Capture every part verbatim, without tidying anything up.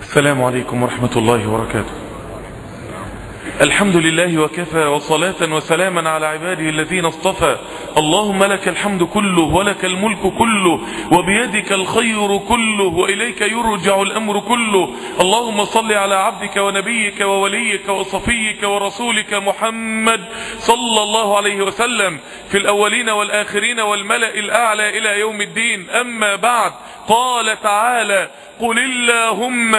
السلام عليكم ورحمة الله وبركاته. الحمد لله وكفى، وصلاة وسلاما على عباده الذين اصطفى. اللهم لك الحمد كله ولك الملك كله وبيدك الخير كله وإليك يرجع الأمر كله. اللهم صل على عبدك ونبيك ووليك وصفيك ورسولك محمد صلى الله عليه وسلم في الأولين والآخرين والملأ الأعلى إلى يوم الدين. أما بعد، قال تعالى: قل اللهم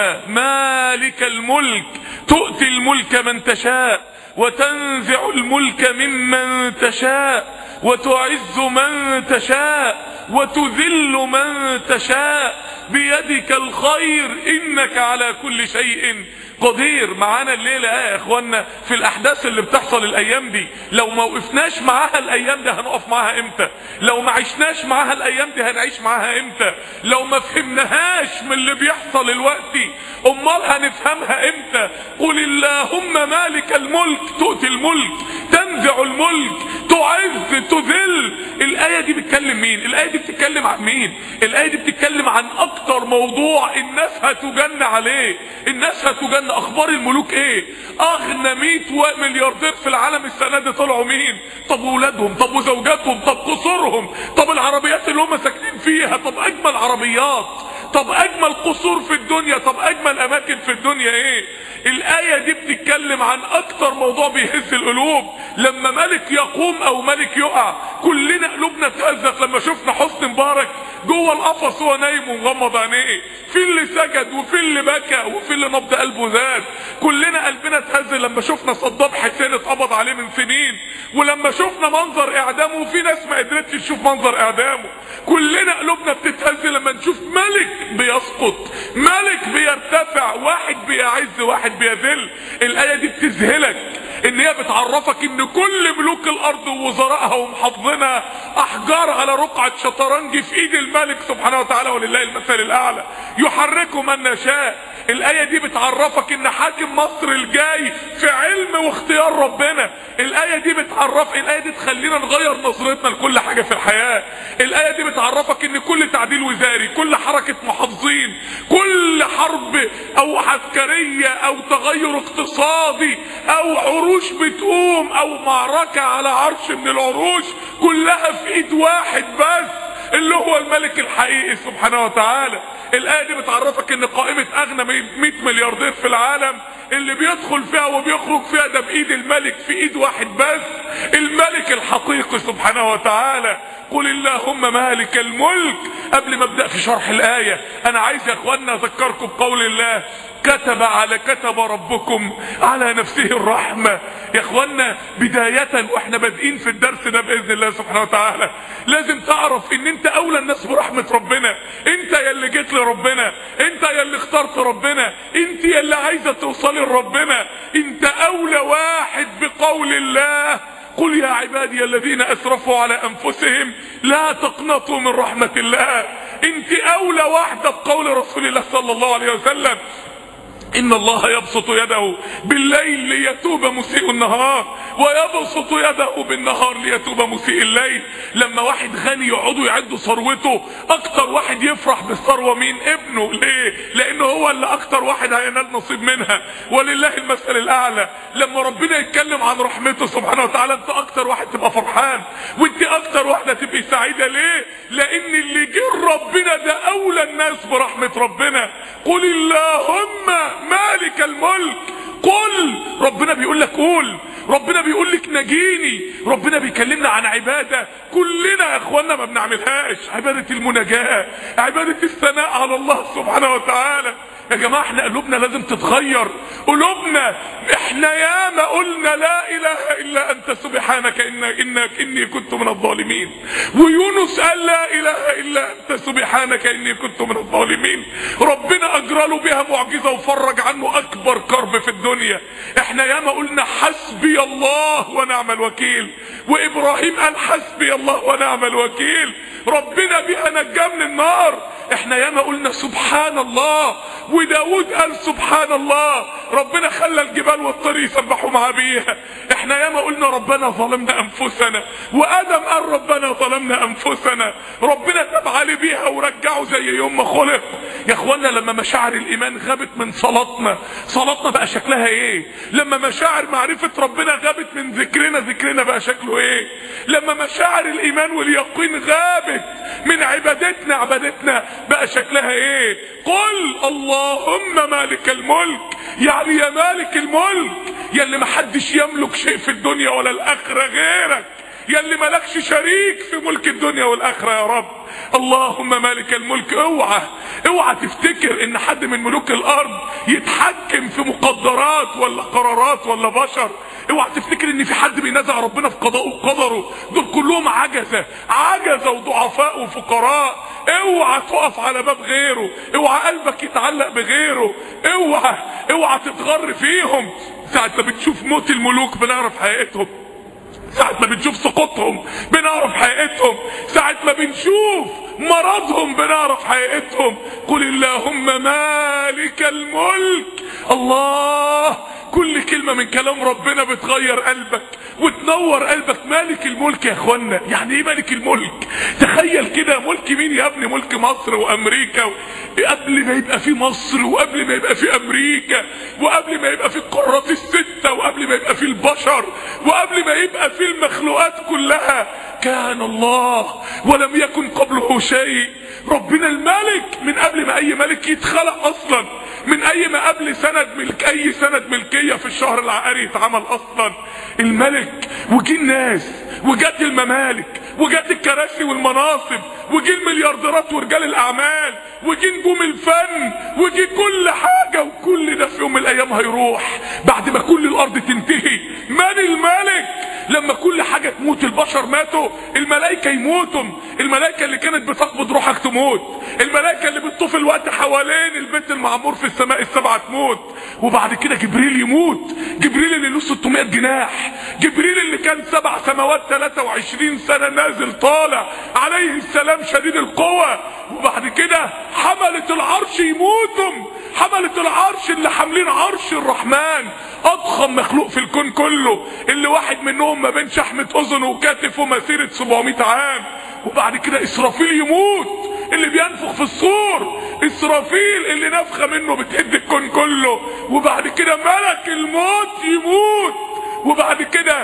مالك الملك تؤتي الملك من تشاء وتنزع الملك ممن تشاء وتعز من تشاء وتذل من تشاء بيدك الخير إنك على كل شيء قدير. معانا الليلة يا اخوانا في الاحداث اللي بتحصل الايام دي، لو ما وقفناش معاها الايام دي هنقف معاها امتى؟ لو ما عشناش معاها الايام دي هنعيش معاها امتى؟ لو ما فهمناهاش من اللي بيحصل الوقتي امال هنفهمها امتى؟ قل اللهم مالك الملك تؤتي الملك تنزع الملك تعز تذل. الايه دي بتكلم مين؟ الايه دي بتتكلم عن مين؟ الايه دي بتتكلم عن اكتر موضوع الناس هتجن عليه، الناس هتجن. اخبار الملوك ايه؟ اغنى مئة ملياردير في العالم السنه دي طلعوا مين؟ طب ولادهم، طب وزوجاتهم، طب قصورهم، طب العربيات اللي هم ساكنين فيها، طب اجمل عربيات، طب اجمل قصور في الدنيا، طب اجمل اماكن في الدنيا ايه؟ الايه دي بتتكلم عن اكتر موضوع بيهز القلوب. لما ملك يقوم او ملك يقع كلنا قلوبنا اتهزت لما شفنا حسني مبارك جوه القفص وهو نايم ومغمض عينيه، في اللي سجد وفي اللي بكى وفي اللي نبض قلبه زاد. كلنا قلبنا اتهز لما شفنا صدام حسين اتقبض عليه من سنين، ولما شفنا منظر اعدامه وفي ناس ما قدرتش تشوف منظر اعدامه. كلنا قلوبنا بتتهز لما نشوف ملك بيسقط، ملك بيرتفع، واحد بيعز واحد بيذل. الايه دي بتذهلك ان هي بتعرفك ان كل ملوك الارض ووزرائها ومحافظينها احجار على رقعة شطرنج في ايد الملك سبحانه وتعالى، ولله المثل الاعلى يحركه من يشاء. الايه دي بتعرفك ان حاكم مصر الجاي في علم واختيار ربنا. الايه دي بتعرف الايه دي تخلينا نغير نظرتنا لكل حاجه في الحياه. الايه دي بتعرفك ان كل تعديل وزاري، كل حركه محافظين، كل حرب او عسكريه او تغير اقتصادي او عروش بتقوم او معركه على عرش من العروش، كلها في ايد واحد بس اللي هو الملك الحقيقي سبحانه وتعالى. الآية دي بتعرفك ان قائمة اغنى مئة ملياردير في العالم اللي بيدخل فيها وبيخرج فيها ده بايد الملك، في ايد واحد بس، الملك الحقيقي سبحانه وتعالى. قل اللهم مالك الملك. قبل ما ابدأ في شرح الآية انا عايز يا اخوانا اذكركم بقول الله: كتب على كتب ربكم على نفسه الرحمة. يا اخوانا بداية واحنا بادئين في الدرس ده باذن الله سبحانه وتعالى لازم تعرف ان انت اولى الناس برحمة ربنا. انت يلي جيت لربنا، انت يلي اخترت ربنا، انت يلي عايزة توصلي لربنا، انت اولى واحد بقول الله: قل يا عبادي الذين اسرفوا على انفسهم لا تقنطوا من رحمة الله. انت اولى واحدة بقول رسول الله صلى الله عليه وسلم: إن الله يبسط يده بالليل ليتوب مسيء النهار ويبسط يده بالنهار ليتوب مسيء الليل. لما واحد غني يقعدوا يعدوا ثروته، اكتر واحد يفرح بالثروة مين؟ ابنه. ليه؟ لانه هو اللي اكتر واحد هينال نصيب منها، ولله المثل الاعلى. لما ربنا يتكلم عن رحمته سبحانه وتعالى انت اكتر واحد تبقى فرحان، وانت اكتر واحدة تبقى سعيدة. ليه؟ لان اللي جه ربنا ده اولى الناس برحمة ربنا. قل اللهم مالك الملك. قل، ربنا بيقول لك قول، ربنا بيقول لك نجيني، ربنا بيكلمنا عن عبادة كلنا يا اخوانا ما بنعملهاش: عبادة المناجاة، عبادة الثناء على الله سبحانه وتعالى. يا جماعة احنا قلوبنا لازم تتغير، قلوبنا احنا ياما قلنا لا اله الا انت سبحانك إن انك اني كنت من الظالمين، ويونس قال لا اله الا انت سبحانك اني كنت من الظالمين. ربنا اجرى له بها معجزة وفرج عنه اكبر كرب في الدنيا. احنا ياما قلنا حسبي الله ونعم الوكيل، وابراهيم قال حسبي الله ونعم الوكيل، ربنا بها نجاه من النار. احنا ياما قلنا سبحان الله، وداود قال سبحان الله، ربنا خلى الجبال والطير يسبحوا معاه بيها. احنا ياما قلنا ربنا ظلمنا انفسنا، وادم قال ربنا ظلمنا انفسنا، ربنا تاب عليه بيها ورجعه زي يوم ما خلق. يا اخوانا لما مشاعر الايمان غابت من صلاتنا، صلاتنا بقى شكلها ايه؟ لما مشاعر معرفة ربنا غابت من ذكرنا، ذكرنا بقى شكله ايه؟ لما مشاعر الايمان واليقين غابت من عبادتنا، عبادتنا بقى شكلها ايه؟ قل اللهم مالك الملك، يعني يا مالك الملك، يا اللي محدش يملك شيء في الدنيا ولا الاخرة غيرك، يا اللي مالكش شريك في ملك الدنيا والاخرة يا رب. اللهم مالك الملك. اوعى اوعى تفتكر ان حد من ملوك الارض يتحكم في مقدرات ولا قرارات ولا بشر. اوعى تفتكر ان في حد بينازع ربنا في قضاءه وقدره. دول كلهم عجزة عجزة وضعفاء وفقراء. اوعى تقف على باب غيره، اوعى قلبك يتعلق بغيره، اوعى اوعى تتغر فيهم. ساعة ما بتشوف موت الملوك بنعرف حقيقتهم، ساعة ما بنشوف سقوطهم بنعرف حقيقتهم، ساعة ما بنشوف مرضهم بنعرف حقيقتهم. قل اللهم مالك الملك. الله، كل كلمة من كلام ربنا بتغير قلبك وتنور قلبك. مالك الملك يا اخوانا، يعني ايه مالك الملك؟ تخيل كده، ملك مين يا ابني؟ ملك مصر وامريكا و... قبل ما يبقى في مصر، وقبل ما يبقى في امريكا، وقبل ما يبقى في القارات الستة، وقبل ما يبقى في البشر، وقبل ما يبقى في المخلوقات كلها، كان الله ولم يكن قبله شيء. ربنا الملك من قبل ما اي ملك يتخلق اصلا، من اي ما قبل سند ملك، اي سند ملكية في الشهر العقاري يتعمل اصلا. الملك، وجي الناس، وجات الممالك، وجات الكراسي والمناصب، وجي المليارديرات ورجال الاعمال، وجي نجوم الفن، وجي كل حاجة، وكل ده في يوم من الايام هيروح بعد ما كل الارض تنتهي. من الملك؟ لما كل حاجة تموت، البشر ماتوا، الملائكة يموتوا، الملائكة اللي كانت بتقبض روحك تموت، الملائكة اللي بتطوف الوقت حوالين البيت المعمور في السماء السبعة تموت، وبعد كده جبريل يموت، جبريل اللي له ستمائة جناح، جبريل اللي كان سبع سماوات ثلاثة وعشرين سنة نازل طالع عليه السلام شديد القوة. وبعد كده حملة العرش يموتوا، حملة العرش اللي حاملين عرش الرحمن، اضخم مخلوق في الكون كله، اللي واحد منهم ما بين شحمة اذن وكتفه مسيرة سبعمائة عام. وبعد كده اسرافيل يموت، اللي بينفخ في الصور، اسرافيل اللي نفخة منه بتهد الكون كله. وبعد كده ملك الموت يموت، وبعد كده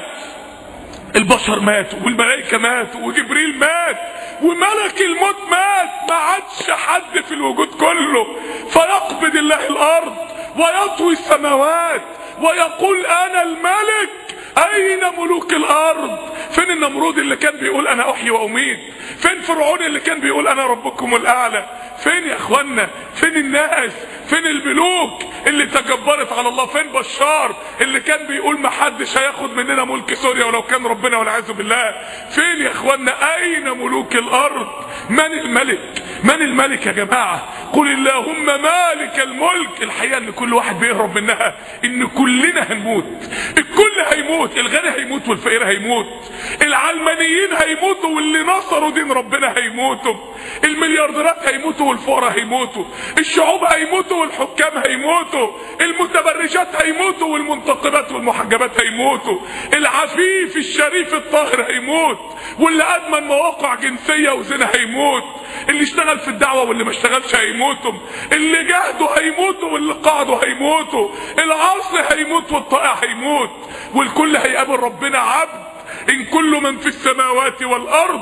البشر ماتوا، والملائكة ماتوا، وجبريل مات، وملك الموت مات. ما عادش حد في الوجود كله، فيقبض الله الارض ويطوي السماوات ويقول انا الملك. اين ملوك الارض؟ فين النمرود اللي كان بيقول انا احيي واميت؟ فين فرعون اللي كان بيقول انا ربكم الاعلى؟ فين يا اخوانا؟ فين الناس؟ فين الملوك اللي تجبرت على الله؟ فين بشار اللي كان بيقول ما حدش هياخد مننا ملك سوريا ولو كان ربنا والعياذ بالله؟ فين يا اخوانا؟ اين ملوك الارض؟ من الملك؟ من الملك يا جماعة؟ قل اللهم مالك الملك. الحقيقة ان كل واحد بيهرب منها، ان كلنا هنموت، الكل هيموت، الغني هيموت والفقير هيموت، العلمانيين هيموتوا واللي نصروا دين ربنا هيموتوا، المليارديرات هيموتوا والفقراء هيموتوا، الشعوب هيموتوا والحكام هيموتوا، المتبرجات هيموتوا والمنتقبات والمحجبات هيموتوا، العفيف الشريف الطاهر هيموت، واللي ادمن مواقع جنسية وزنا هيموت، اللي اشتغل في الدعوة واللي ما اشتغلش هيموتوا، اللي جاهدوا هيموتوا واللي قعدوا هيموتوا، العاصي هيموت والطائع هيموت، والكل هيقابل ربنا عبد. ان كل من في السماوات والارض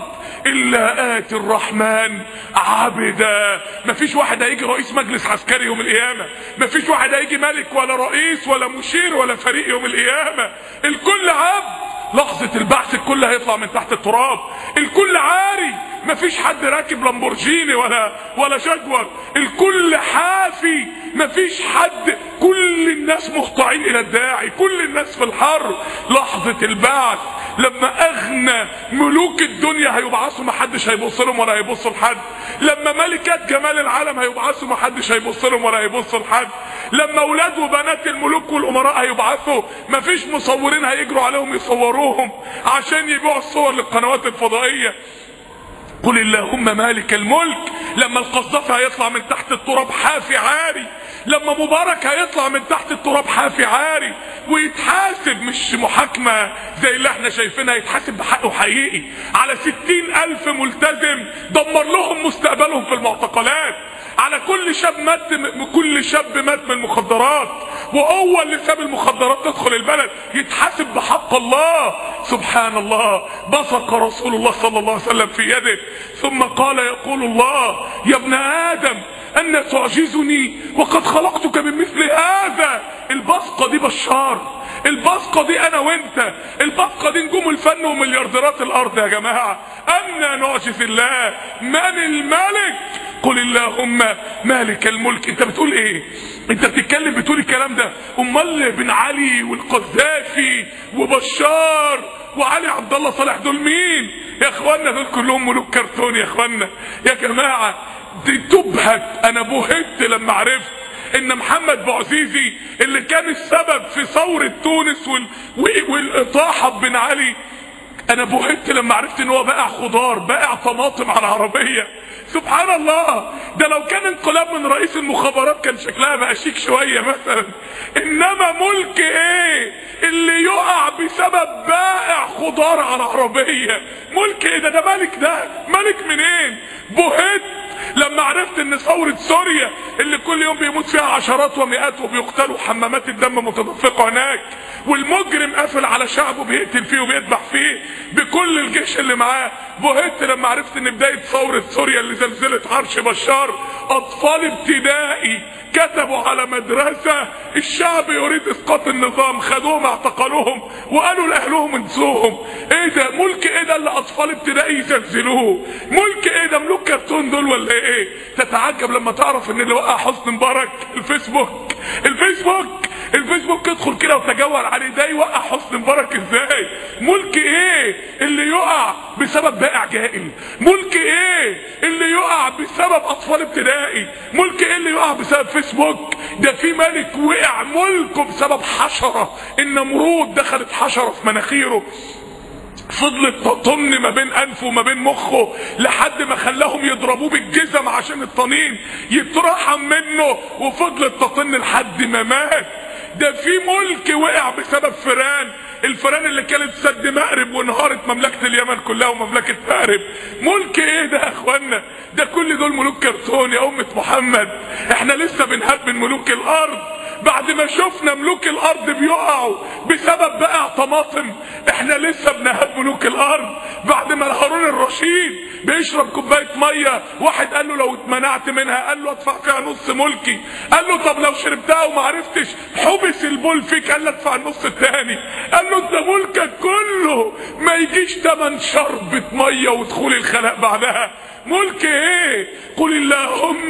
الا اتي الرحمن عبدا. مفيش واحد هيجي رئيس مجلس عسكري يوم القيامة، مفيش واحد هيجي ملك ولا رئيس ولا مشير ولا فريق يوم القيامة، الكل عبد. لحظة البعث الكل هيطلع من تحت التراب، الكل عاري، مفيش حد راكب لامبورجيني ولا ولا جاكور، الكل حافي، مفيش حد، كل الناس مخضعين الى الداعي، كل الناس في الحر. لحظة البعث لما اغنى ملوك الدنيا هيبعثوا محدش هيبص لهم ولا هيبص لحد، لما ملكات جمال العالم هيبعثوا محدش هيبص لهم ولا هيبص لحد، لما اولاد وبنات الملوك والامراء هيبعثوا مفيش مصورين هيجروا عليهم يصوروهم عشان يبيعوا الصور للقنوات الفضائية. قل اللهم مالك الملك. لما القذافي هيطلع من تحت التراب حافي عاري، لما مبارك هيطلع من تحت التراب حافي عاري ويتحاسب، مش محاكمة زي اللي احنا شايفينها، يتحاسب بحقه حقيقي على ستين الف ملتزم دمر لهم مستقبلهم في المعتقلات، على كل شاب مات، كل شاب مات من المخدرات وهو اللي ساب المخدرات تدخل البلد، يتحاسب بحق الله. سبحان الله. بصق رسول الله صلى الله عليه وسلم في يده ثم قال يقول الله يا ابن آدم أن تعجزني وقد خلقتك من مثل هذا. البصقة دي بشار، البصقة دي أنا وأنت، البصقة دي نجوم الفن ومليارديرات الأرض يا جماعة. أن نعجز الله. من الملك؟ قل اللهم مالك الملك. أنت بتقول إيه؟ أنت بتتكلم بتقول الكلام ده؟ أمال بن علي والقذافي وبشار وعلي عبد الله صالح دول مين؟ يا إخوانا دول كلهم ملوك كرتون يا إخوانا يا جماعة. دي تبهت. أنا بهت لما عرفت ان محمد بوعزيزي اللي كان السبب في ثورة تونس وال... والاطاحة بن علي، انا بهت لما عرفت ان هو بائع خضار، بائع طماطم على العربية. سبحان الله. ده لو كان انقلاب من رئيس المخابرات كان شكلها بقى شيك شوية مثلا، انما ملك ايه اللي يقع بسبب بائع خضار على العربية؟ ملك ايه ده؟ ده ملك، ده ملك منين؟ بهت لما عرفت ان ثورة سوريا اللي كل يوم بيموت فيها عشرات ومئات وبيقتلوا حمامات الدم متدفقة هناك، والمجرم قافل على شعبه بيقتل فيه وبيذبح فيه بكل الجيش اللي معاه. بهت لما عرفت ان بداية ثورة سوريا اللي زلزلت عرش بشار اطفال ابتدائي كتبوا على مدرسة الشعب يريد اسقاط النظام، خدوهم اعتقلوهم وقالوا لاهلهم انسوهم. ايه ده؟ ملك ايه ده اللي اطفال ابتدائي يزلزلوه؟ ملك ايه ده؟ ملوك كرتون دول ولا ايه؟ تتعجب لما تعرف ان اللي وقع حسني مبارك الفيسبوك. الفيسبوك الفيسبوك ادخل كده وتجول عليه، ده يوقع حسني مبارك ازاي؟ ملك ايه اللي يقع بسبب بائع جائل؟ ملك ايه اللي يقع بسبب اطفال ابتدائي؟ ملك ايه اللي يقع بسبب فيسبوك؟ ده في ملك وقع ملكه بسبب حشرة، النمرود دخلت حشرة في مناخيره فضلت تطن ما بين انفه وما بين مخه لحد ما خلاهم يضربوه بالجزم عشان الطنين يترحم منه، وفضلت تطن لحد ما مات. ده في ملك وقع بسبب فيران، الفيران اللي كانت سد مأرب وانهارت مملكة اليمن كلها ومملكة مأرب. ملك ايه ده يا اخوانا؟ ده كل دول ملوك كرتون يا امة محمد. احنا لسه بنهاب من ملوك الارض بعد ما شفنا ملوك الارض بيقعوا بسبب بقى طماطم. احنا لسه بنهاب ملوك الارض بعد ما هارون الرشيد بيشرب كوبايه ميه، واحد قال له لو اتمنعت منها قال له ادفع فيها نص ملكي، قال له طب لو شربتها وما عرفتش حبس البول فيك قال له ادفع النص الثاني، قال له انت ملكك كله ما يجيش تمن شربة ميه ودخول الخلاء بعدها. ملك ايه؟ قل اللهم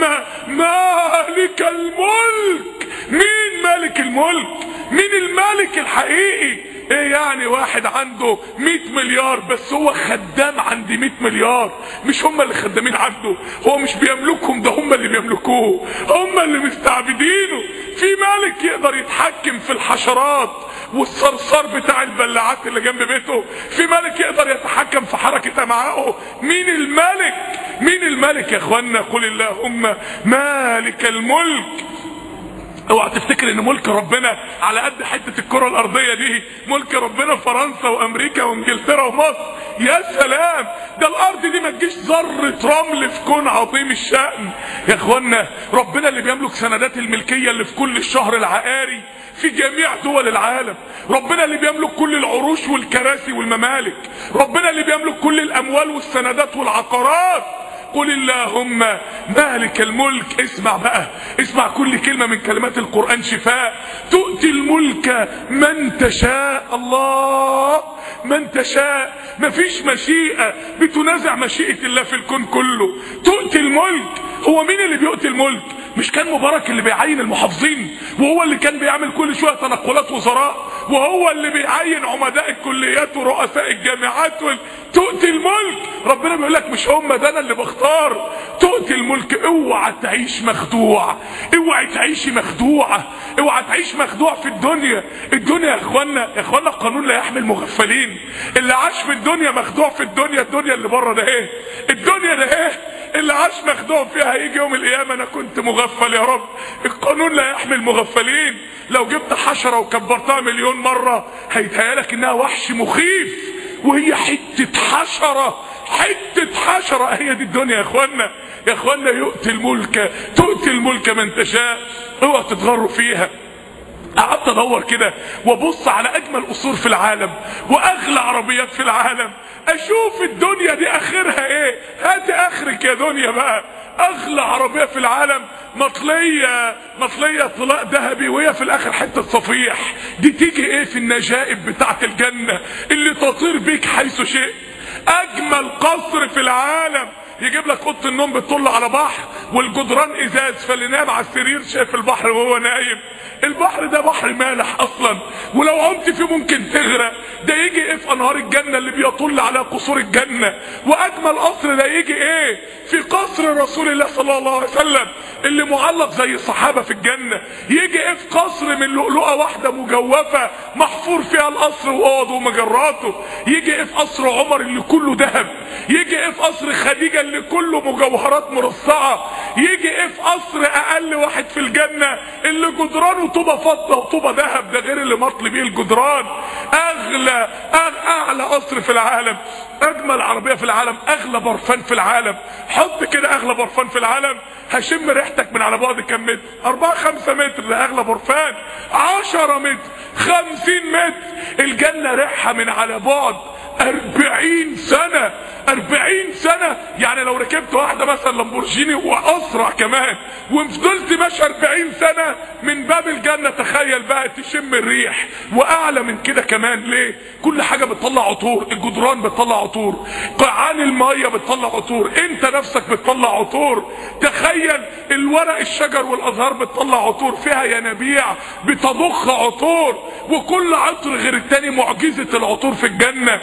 مالك الملك. مين مالك الملك؟ مين المالك الحقيقي؟ ايه يعني واحد عنده مئة مليار بس هو خدام عند مئة مليار؟ مش هم اللي خدامين عنده، هو مش بيملكهم، ده هم اللي بيملكوه، هم اللي مستعبدينه. في مالك يقدر يتحكم في الحشرات والصرصار بتاع البلاعات اللي جنب بيته، في مالك يقدر يتحكم في حركة امعائه. مين الملك؟ مين الملك يا اخوانا؟ قل اللهم مالك الملك. اوعى تفتكر ان ملك ربنا على قد حته الكره الارضيه دي. ملك ربنا فرنسا وامريكا وانجلترا ومصر. يا سلام، ده الارض دي ما تجيش ذره رمل في كون عظيم الشأن يا اخوانا. ربنا اللي بيملك سندات الملكيه اللي في كل الشهر العقاري في جميع دول العالم. ربنا اللي بيملك كل العروش والكراسي والممالك. ربنا اللي بيملك كل الاموال والسندات والعقارات. قل اللهم مالك الملك. اسمع بقى، اسمع كل كلمة من كلمات القرآن شفاء. تؤتي الملك من تشاء. الله، من تشاء. مفيش مشيئة بتنازع مشيئة الله في الكون كله. تؤتي الملك. هو مين اللي بيؤتي الملك؟ مش كان مبارك اللي بيعين المحافظين، وهو اللي كان بيعمل كل شوية تنقلات وزراء، وهو اللي بيعين عمداء الكليات ورؤساء الجامعات وال... تؤتي الملك. ربنا بيقول لك مش هم ده انا اللي بختار. تؤتي الملك. اوعى تعيش مخدوع، اوعى تعيشي مخدوعة، اوعى تعيش مخدوع في الدنيا. الدنيا يا اخوانا، يا اخوانا القانون لا يحمل مغفلين. اللي عاش في الدنيا مخدوع في الدنيا. الدنيا اللي بره ده ايه؟ الدنيا ده ايه؟ اللي عاش مخدوع فيها هيجي يوم القيامة انا كنت مغفل يا رب. القانون لا يحمي المغفلين. لو جبت حشرة وكبرتها مليون مرة هيتهيالك انها وحش مخيف، وهي حتة حشرة، حتة حشرة. هي دي الدنيا يا اخوانا. يا اخوانا يؤتي الملك تؤتي الملك من تشاء، اوعى تتغروا فيها. قعدت ادور كده وابص على اجمل قصور في العالم واغلى عربيات في العالم، اشوف الدنيا دي اخرها ايه. هات اخرك يا دنيا بقى. اغلى عربيه في العالم مطليه مطليه طلاء ذهبي، وهي في الاخر حته صفيح. دي تيجي ايه في النجائب بتاعت الجنه اللي تطير بيك حيث شئت. اجمل قصر في العالم يجيب لك اوضه النوم بتطل على بحر والجدران ازاز، فاللي نام على السرير شايف البحر وهو نايم. البحر ده بحر مالح اصلا، ولو عمت فيه ممكن تغرق. ده يجي ايه في انهار الجنه اللي بيطل على قصور الجنه. واجمل قصر ده يجي ايه في قصر رسول الله صلى الله عليه وسلم اللي معلق زي الصحابه في الجنه. يجي ايه في قصر من لؤلؤه واحده مجوفه محفور فيها القصر واوضه ومجراته. يجي ايه في قصر عمر اللي كله ذهب. يجي ايه في قصر خديجه اللي كله مجوهرات مرصعه. يجي ايه في قصر اقل واحد في الجنه اللي جدرانه طوبه فضه وطوبه ذهب، ده غير اللي مطلي بيه الجدران. اغلى اعلى قصر في العالم، اجمل عربيه في العالم، اغلى برفان في العالم. حط كده اغلى برفان في العالم هشم ريحتك من على بعد كم متر؟ أربعة خمسة متر. ده اغلى برفان. عشرة متر، خمسين متر. الجنه ريحها من على بعد أربعين سنة. أربعين سنة يعني لو ركبت واحدة مثلا لامبورجيني وأسرع كمان وفضلت ماشي أربعين سنة من باب الجنة، تخيل بقى تشم الريح. وأعلى من كده كمان. ليه؟ كل حاجة بتطلع عطور. الجدران بتطلع عطور، قاعان المية بتطلع عطور، أنت نفسك بتطلع عطور. تخيل الورق الشجر والأزهار بتطلع عطور، فيها ينابيع بتضخ عطور، وكل عطر غير التاني. معجزة العطور في الجنة.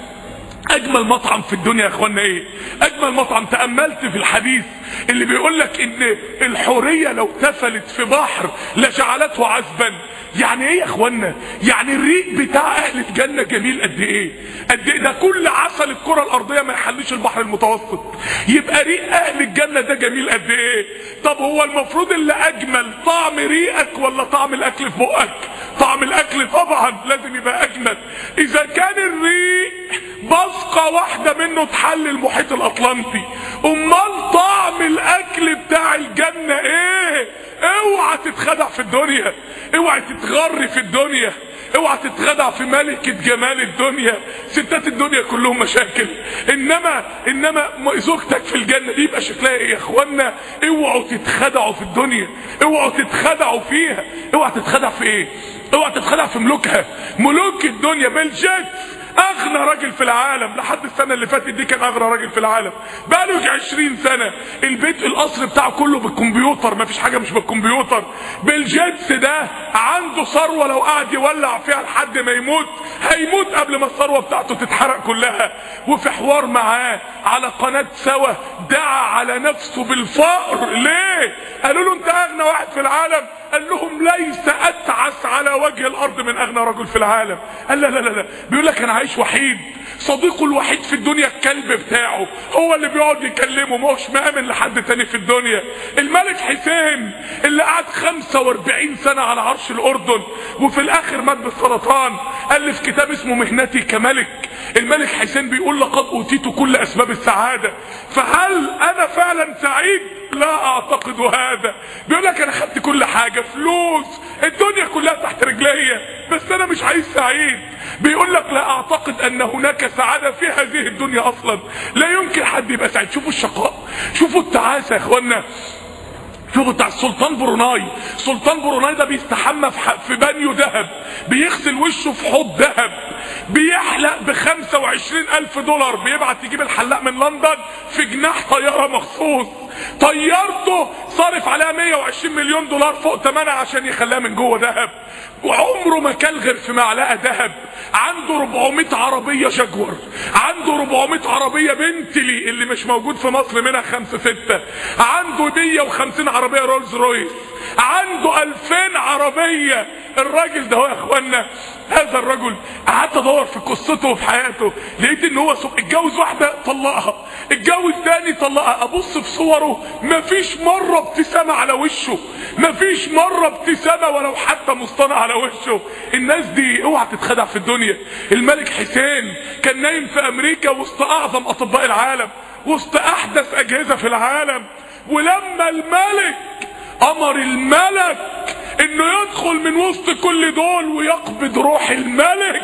اجمل مطعم في الدنيا يا اخوانا ايه؟ اجمل مطعم. تأملت في الحديث اللي بيقول لك ان الحورية لو تفلت في بحر لجعلته عذبا. يعني ايه يا اخوانا؟ يعني الريق بتاع اهل الجنة جميل قد ايه؟ قد ايه ده؟ كل عسل الكرة الارضية ما يحليش البحر المتوسط. يبقى ريق اهل الجنة ده جميل قد ايه؟ طب هو المفروض اللي اجمل طعم ريقك ولا طعم الاكل في بقك؟ طعم الاكل طبعا لازم يبقى اجمل. اذا كان الريق بصقة واحدة منه تحل المحيط الاطلنطي، امال طعم الاكل بتاع الجنة ايه؟ اوعى تتخدع في الدنيا، اوعى تتغر في الدنيا، اوعى تتخدع في ملكة جمال الدنيا. ستات الدنيا كلهم مشاكل، انما انما زوجتك في الجنة دي يبقى شكلها ايه يا اخوانا؟ اوعوا تتخدعوا في الدنيا، اوعوا تتخدعوا فيها. اوعى تتخدع في ايه؟ اوعى تتخدع في ملوكها. ملوك الدنيا بيل جيتس اغنى راجل في العالم، لحد السنه اللي فاتت دي كان اغنى راجل في العالم، بقاله عشرين سنه. البيت القصر بتاعه كله بالكمبيوتر، مفيش حاجه مش بالكمبيوتر. بيل جيتس ده عنده ثروه لو قعد يولع فيها لحد ما يموت هيموت قبل ما الثروه بتاعته تتحرق كلها. وفي حوار معاه على قناه سوا دعا على نفسه بالفقر. ليه؟ قالوا له انت اغنى واحد في العالم، قال لهم ليس اتعس على وجه الارض من اغنى رجل في العالم. قال لا لا لا بيقول لك انا عايش وحيد، صديقه الوحيد في الدنيا الكلب بتاعه هو اللي بيقعد يكلمه، ما هوش مآمن لحد تاني في الدنيا. الملك حسين اللي قعد خمسة واربعين سنة على عرش الاردن وفي الاخر مات بالسرطان، الف كتاب اسمه مهنتي كملك. الملك حسين بيقول لقد اوتيت كل اسباب السعادة، فهل انا فعلا سعيد؟ لا اعتقد هذا. بيقول لك انا خدت كل حاجة، فلوس الدنيا كلها تحت رجليا، بس انا مش عايز سعيد. بيقول لك لا اعتقد ان هناك سعادة في هذه الدنيا اصلا، لا يمكن حد يبقى سعيد. شوفوا الشقاء، شوفوا التعاسة يا اخوانا. شوفوا بتاع السلطان بروناي. سلطان بروناي ده بيستحمى في بانيو ذهب، بيغسل وشه في حوض ذهب، بيحلق بخمسة وعشرين الف دولار، بيبعت يجيب الحلاق من لندن في جناح طيارة مخصوص. طيارته صارف عليها مية وعشرين مليون دولار فوق ثمنها عشان يخليها من جوه ذهب، وعمره ما كل غير في معلقة ذهب. عنده أربعمائة عربية جاكور، عنده أربعمائة عربية بنتلي اللي مش موجود في مصر منها خمسة ستة، عنده مية وخمسين عربية رولز رويس، عنده ألفين عربية الراجل ده هو يا اخوانا، هذا الرجل قعدت ادور في قصته وفي حياته، لقيت ان هو اتجوز واحده طلقها، اتجوز تاني طلقها. ابص في صوره مفيش مره ابتسامه على وشه، مفيش مره ابتسامه ولو حتى مصطنع على وشه. الناس دي اوعى تتخدع في الدنيا. الملك حسين كان نايم في امريكا وسط اعظم اطباء العالم، وسط احدث اجهزه في العالم، ولما الملك امر الملك انه يدخل من وسط كل دول ويقبض روح الملك،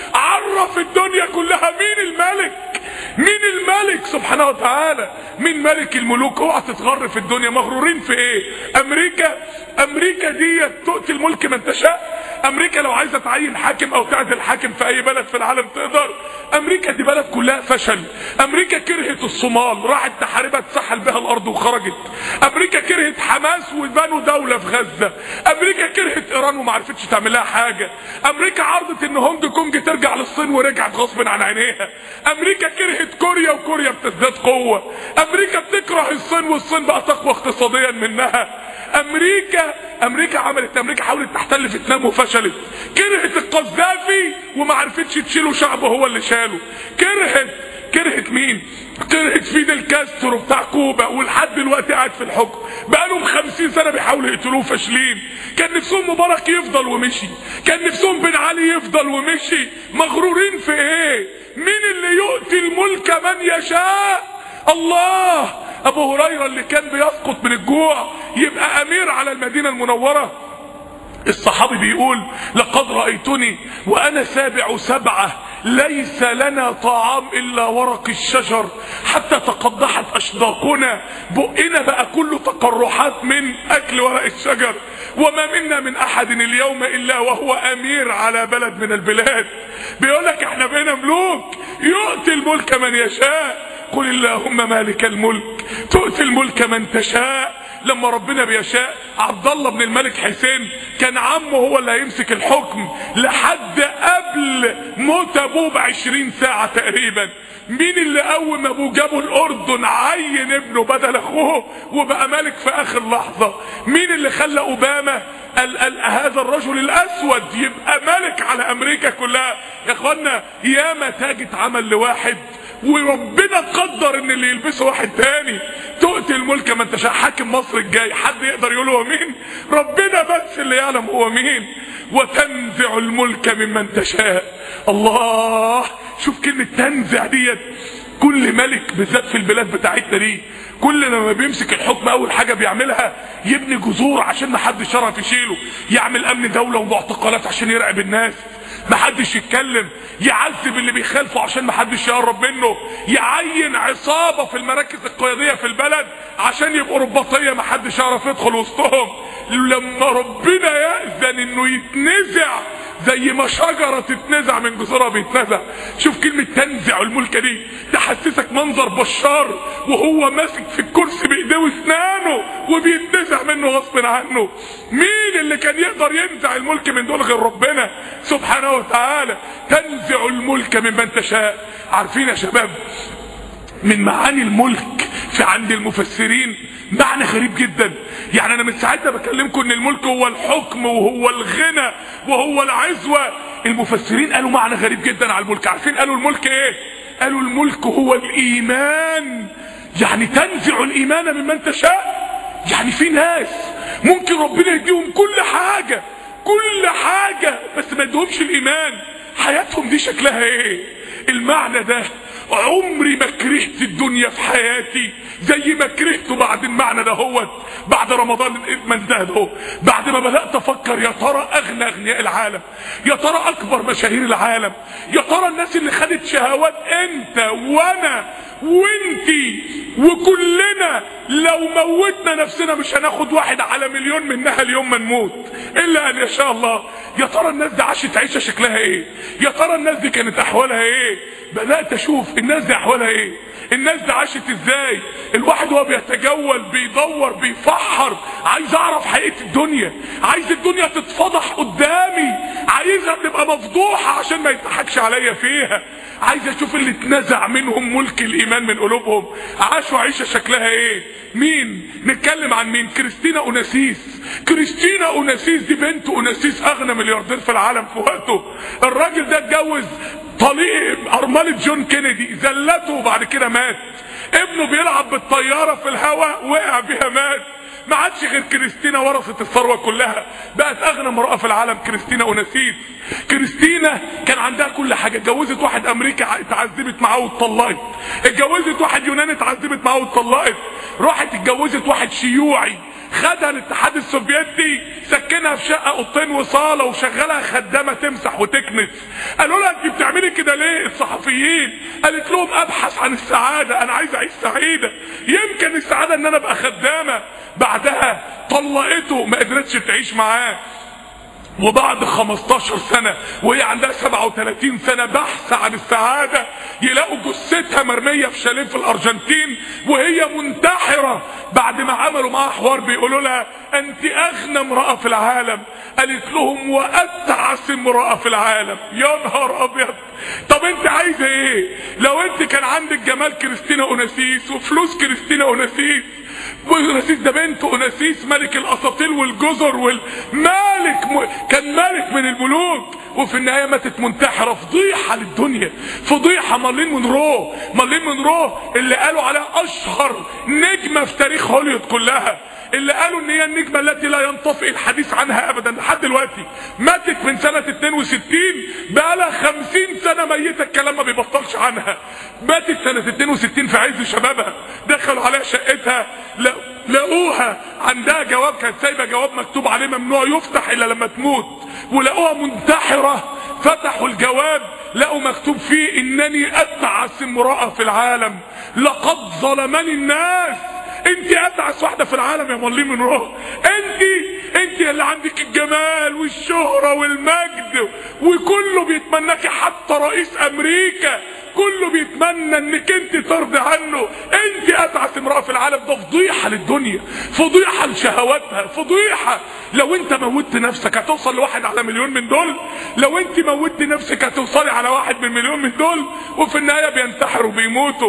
عرف الدنيا كلها مين الملك، مين الملك سبحانه وتعالى، مين ملك الملوك. اوعى تتغر في الدنيا. مغرورين في ايه؟ امريكا امريكا دي تؤتي الملك من تشاء. امريكا لو عايزه تعين حاكم او تعزل حاكم في اي بلد في العالم تقدر. امريكا دي بلد كلها فشل. امريكا كرهت الصومال، راحت تحاربها تسحل بها الارض وخرجت. امريكا كرهت حماس وبنوا دوله في غزه. امريكا كرهت ايران وما عرفتش تعمل لها حاجه. امريكا عرضت ان هونج كونج ترجع للصين ورجعت غصب عن عينيها. امريكا كرهت كوريا وكوريا بتزداد قوه. امريكا بتكره الصين والصين بقى تقوى اقتصاديا منها. امريكا امريكا عملت امريكا حاولت تحتل فيتنام وفشلت. كرهت القذافي وما عرفتش تشيله، شعبه هو اللي شاله. كرهت كرهت مين؟ كرهت فيدل كاسترو بتاع كوبا، ولحد دلوقتي قاعد في الحكم، بقالهم خمسين سنه بيحاولوا يقتلوه فاشلين. كان نفسهم مبارك يفضل ومشي، كان نفسهم بن علي يفضل ومشي. مغرورين في ايه؟ مين اللي يؤتي الملك من يشاء؟ الله. ابو هريره اللي كان بيسقط من الجوع يبقى امير على المدينه المنوره. الصحابي بيقول لقد رايتني وانا سابع سبعه ليس لنا طعام الا ورق الشجر حتى تقضحت اشداقنا، بقنا بقى كله تقرحات من اكل ورق الشجر. وما منا من احد اليوم الا وهو امير على بلد من البلاد. بيقولك احنا بقينا ملوك. يؤتي الملك من يشاء، قل اللهم مالك الملك تؤتي الملك من تشاء. لما ربنا بيشاء، عبد الله بن الملك حسين كان عمه هو اللي هيمسك الحكم لحد قبل موت ابوه بعشرين ساعة تقريبا. مين اللي قوم ابوه جابه الاردن عين ابنه بدل اخوه وبقى ملك في اخر لحظة؟ مين اللي خلى اوباما ال ال هذا الرجل الاسود يبقى ملك على امريكا كلها؟ يا اخوانا ياما تاجت عمل لواحد وربنا قدر ان اللي يلبسه واحد تاني. تؤتي الملك من تشاء. حاكم مصر الجاي حد يقدر يقول هو مين؟ ربنا بس اللي يعلم هو مين. وتنزع الملك ممن تشاء. الله. شوف كلمة تنزع ديت. كل ملك بالذات في البلاد بتاعتنا دي كل لما بيمسك الحكم اول حاجة بيعملها يبني جذور عشان ما حدش يعرف يشيله، يعمل امن دولة ومعتقلات عشان يراقب الناس ما حدش يتكلم، يعذب اللي بيخالفه عشان ما حدش يقرب منه، يعين عصابة في المراكز القيادية في البلد عشان يبقوا رباطية ما حدش يعرف يدخل وسطهم. لما ربنا يأذن انه يتنزع زي ما شجرة تتنزع من جذورها بيتنزع. شوف كلمة تنزع الملك دي تحسسك منظر بشار وهو ماسك في الكرسي بايديه واسنانه وبيتنزع منه غصب عنه. مين اللي كان يقدر ينزع الملك من دول غير ربنا سبحانه وتعالى؟ تنزع الملك ممن تشاء. عارفين يا شباب من معاني الملك في عند المفسرين معنى غريب جدا. يعني انا من ساعتها بكلمكم ان الملك هو الحكم وهو الغنى وهو العزوة. المفسرين قالوا معنى غريب جدا على الملك. عارفين قالوا الملك ايه؟ قالوا الملك هو الايمان. يعني تنزع الايمان ممن تشاء. يعني في ناس ممكن ربنا يديهم كل حاجة كل حاجة بس ما يديهمش الايمان. حياتهم دي شكلها ايه؟ المعنى ده عمري ما كرهت الدنيا في حياتي زي ما كرهته بعد المعنى ده. هو بعد رمضان ما انتهى ده، بعد ما بدأت افكر يا ترى اغنى اغنياء العالم، يا ترى اكبر مشاهير العالم، يا ترى الناس اللي خدت شهوات انت وانا وانتي وكلنا لو موتنا نفسنا مش هناخد واحد على مليون منها اليوم ما نموت الا ان يشاء الله. يا ترى الناس دي عاشت عيشه شكلها ايه؟ يا ترى الناس دي كانت احوالها ايه؟ بدات اشوف الناس دي احوالها ايه، الناس دي عاشت ازاي. الواحد وهو بيتجول بيدور بيفحر عايز اعرف حقيقه الدنيا، عايز الدنيا تتفضح قدامي، عايزها تبقى تبقى مفضوحة عشان ما يضحكش عليا فيها. عايز اشوف اللي اتنزع منهم ملك الايمان من قلوبهم عاشوا عيشة شكلها ايه. مين نتكلم عن مين؟ كريستينا اوناسيس. كريستينا اوناسيس دي بنت اوناسيس اغنى ملياردير في العالم في وقته. الراجل ده اتجوز طليق ارملة جون كينيدي، زلته وبعد كده مات. ابنه بيلعب بالطيارة في الهواء وقع بيها مات. ما عادش غير كريستينا ورثت الثروه كلها، بقت اغنى امراه في العالم كريستينا اوناسيس. كريستينا كان عندها كل حاجه، اتجوزت واحد امريكا اتعذبت معاه واتطلقت، اتجوزت واحد يوناني اتعذبت معاه واتطلقت، راحت اتجوزت واحد شيوعي خدها الاتحاد السوفيتي سكنها في شقه اوضتين وصاله وشغلها خدامه تمسح وتكنس. قالوا لها انت بتعملي كده ليه الصحفيين؟ قالت لهم ابحث عن السعاده، انا عايز اعيش سعيده، يمكن السعاده ان انا ابقى خدامه. بعدها طلقته، ما قدرتش تعيش معاه. وبعد خمستاشر سنة وهي عندها سبعة وثلاثين سنة بحث عن السعادة، يلاقوا جثتها مرمية في شاليه في الارجنتين وهي منتحرة بعد ما عملوا معاها حوار بيقولوا لها انت اغنى امرأة في العالم. قالت لهم واتعس امرأة في العالم. يا نهار ابيض، طب انت عايزة ايه؟ لو انت كان عندك جمال كريستينا اوناسيس وفلوس كريستينا اوناسيس، اوناسيس ده بنت اوناسيس ملك الاساطيل والجزر والمالك م... كان مالك من الملوك، وفي النهايه ماتت منتحره. فضيحه للدنيا، فضيحه. مارلين مونرو، مارلين مونرو اللي قالوا عليها اشهر نجمه في تاريخ هوليوود كلها، اللي قالوا ان هي النجمه التي لا ينطفئ الحديث عنها ابدا لحد دلوقتي، ماتت من سنه اتنين وستين، بقالها خمسين سنه ميته الكلام ما بيبطلش عنها. ماتت سنه اتنين وستين في عز شبابها، دخلوا عليها شقتها لقوها عندها جواب، كانت سايبه جواب مكتوب عليه ممنوع يفتح الا لما تموت، ولقوها منتحره. فتحوا الجواب لقوا مكتوب فيه انني اتعس امرأة في العالم، لقد ظلمني الناس. انت اتعس واحدة في العالم يا مارلين مونرو، انت انت اللي عندك الجمال والشهرة والمجد وكله بيتمناك، حتى رئيس امريكا كله بيتمنى انك انت ترضي عنه. انت اتعس امرأة في العالم. ده فضيحة للدنيا، فضيحة لشهواتها، فضيحة. لو انت موتت نفسك هتوصل لواحد على مليون من دول، لو انت موتت نفسك هتوصلي على واحد من مليون من دول، وفي النهاية بينتحروا بيموتوا.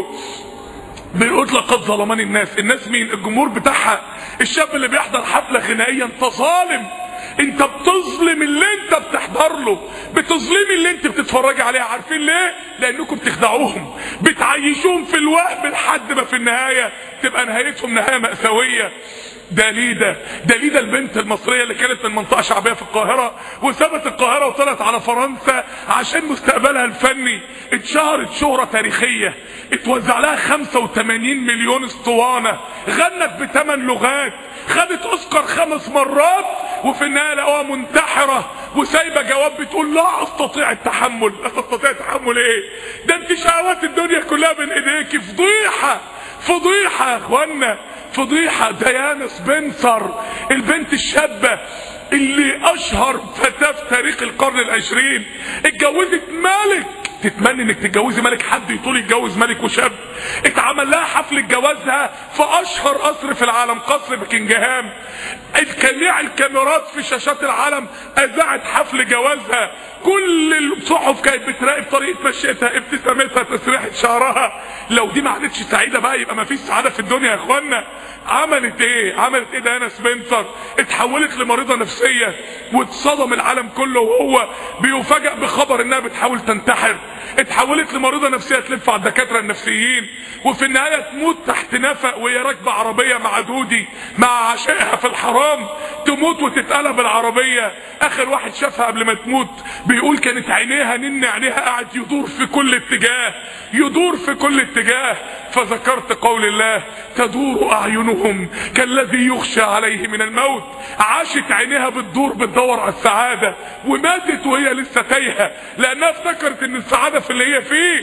بيقول لقد ظلمني الناس. الناس مين؟ الجمهور بتاعها، الشاب اللي بيحضر حفلة غنائية. انت ظالم، انت بتظلم اللي انت بتحضر له، بتظلمي اللي انت بتتفرجي عليه. عارفين ليه؟ لانكم بتخدعوهم، بتعيشوهم في الوهم لحد ما في النهاية تبقى نهايتهم نهاية مأساوية. داليدا، داليدا البنت المصرية اللي كانت من منطقة شعبية في القاهرة وسابت القاهرة وطلعت على فرنسا عشان مستقبلها الفني. اتشهرت شهرة تاريخية، اتوزع لها خمسة وثمانين مليون اسطوانة، غنت بثمان لغات، خدت اوسكار خمس مرات، وفي النهاية لقوها منتحرة وسايبة جواب بتقول لا استطيع التحمل. لا تستطيع التحمل ايه؟ ده انت شهوات الدنيا كلها بين ايديك. فضيحة، فضيحة يا اخوانا، فضيحة. ديانا سبنسر البنت الشابة اللي اشهر فتاة في تاريخ القرن العشرين، اتجوزت ملك. تتمنى انك تتجوزي ملك؟ حد يطول يتجوز ملك وشاب؟ اتعمل لها حفل جوازها في اشهر قصر في العالم، قصر بكنجهام. جميع الكاميرات في شاشات العالم اذاعت حفل جوازها. كل الصحف كانت بتراقب طريقه مشيتها، ابتسامتها، تسريحه شعرها. لو دي ما عادتش سعيده بقى يبقى ما فيش سعاده في الدنيا يا اخوانا. عملت ايه؟ عملت ايه ديانا سبنسر؟ اتحولت لمريضه نفسيه، واتصدم العالم كله وهو بيفاجئ بخبر انها بتحاول تنتحر. اتحولت لمريضه نفسيه تلف على الدكاتره النفسيين، وفي النهايه تموت تحت نفق وهي راكبه عربيه مع دودي مع عشائها في الحرام. تموت وتتقلب العربيه. اخر واحد شافها قبل ما تموت بيقول كانت عينيها نن عينيها قاعد يدور في كل اتجاه، يدور في كل اتجاه. فذكرت قول الله تدور اعينهم كالذي يخشى عليه من الموت. عاشت عينيها بتدور بتدور على السعاده، وماتت وهي لسه تايهه لانها افتكرت ان السعاده في اللي هي فيه.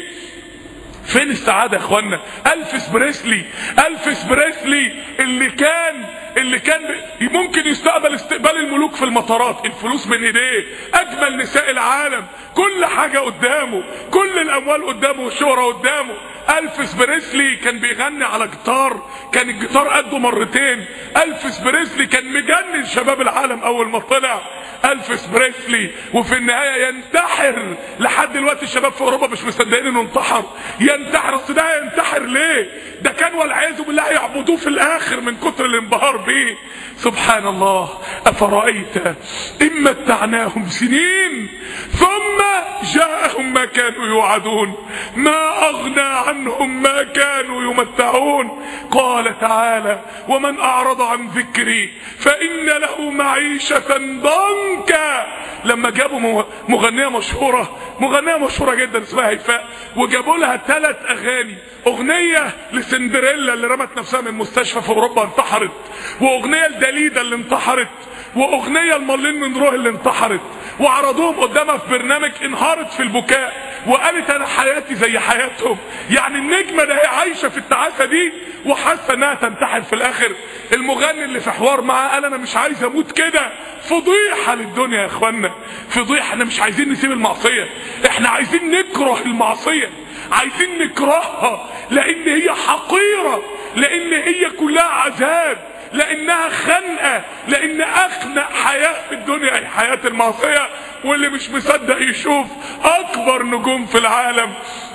فين السعاده يا اخوانا؟ الفيس بريسلي، الفيس بريسلي اللي كان اللي كان ممكن يستقبل استقبال الملوك في المطارات، الفلوس من ايديه، اجمل نساء العالم، كل حاجه قدامه، كل الاموال قدامه والشهره قدامه. الفيس بريسلي كان بيغني على جيتار، كان الجيتار قده مرتين. الفيس بريسلي كان مجنن شباب العالم اول ما طلع. ألفيس بريسلي، وفي النهايه ينتحر. لحد دلوقتي الشباب في اوروبا مش مصدقين انه انتحر. ينتحر، اصل ده ينتحر ليه؟ ده كان والعياذ بالله يعبدوه في الاخر من كتر الانبهار بيه. سبحان الله. افرايت ان متعناهم سنين ثم جاءهم ما كانوا يوعدون ما اغنى عنهم ما كانوا يمتعون. قال تعالى ومن اعرض عن ذكري فان له معيشة ضنكا. لما جابوا مغنية مشهورة مغنية مشهورة جدا اسمها هيفاء، وجابوا لها ثلاث اغاني، اغنية لسندريلا اللي رمت نفسها من مستشفى في اوروبا انتحرت، واغنية لداليدا اللي انتحرت، واغنية لمارلين مونرو اللي انتحرت، وعرضوهم قدامها في برنامج انهارت في البكاء وقالت انا حياتي زي حياتهم. يعني النجمة ده هي عايشة في التعاسة دي وحاسة انها تنتحر في الاخر. المغني اللي في حوار معاه قال انا مش عايز اموت كده. فضيحة للدنيا يا اخوانا، فضيحة. احنا مش عايزين نسيب المعصية، احنا عايزين نكره المعصية، عايزين نكرهها لان هي حقيرة، لان هي كلها عذاب، لانها خنقة، لان اخنق حياة في الدنيا هي حياة المعصية. واللي مش مصدق يشوف اكبر نجوم في العالم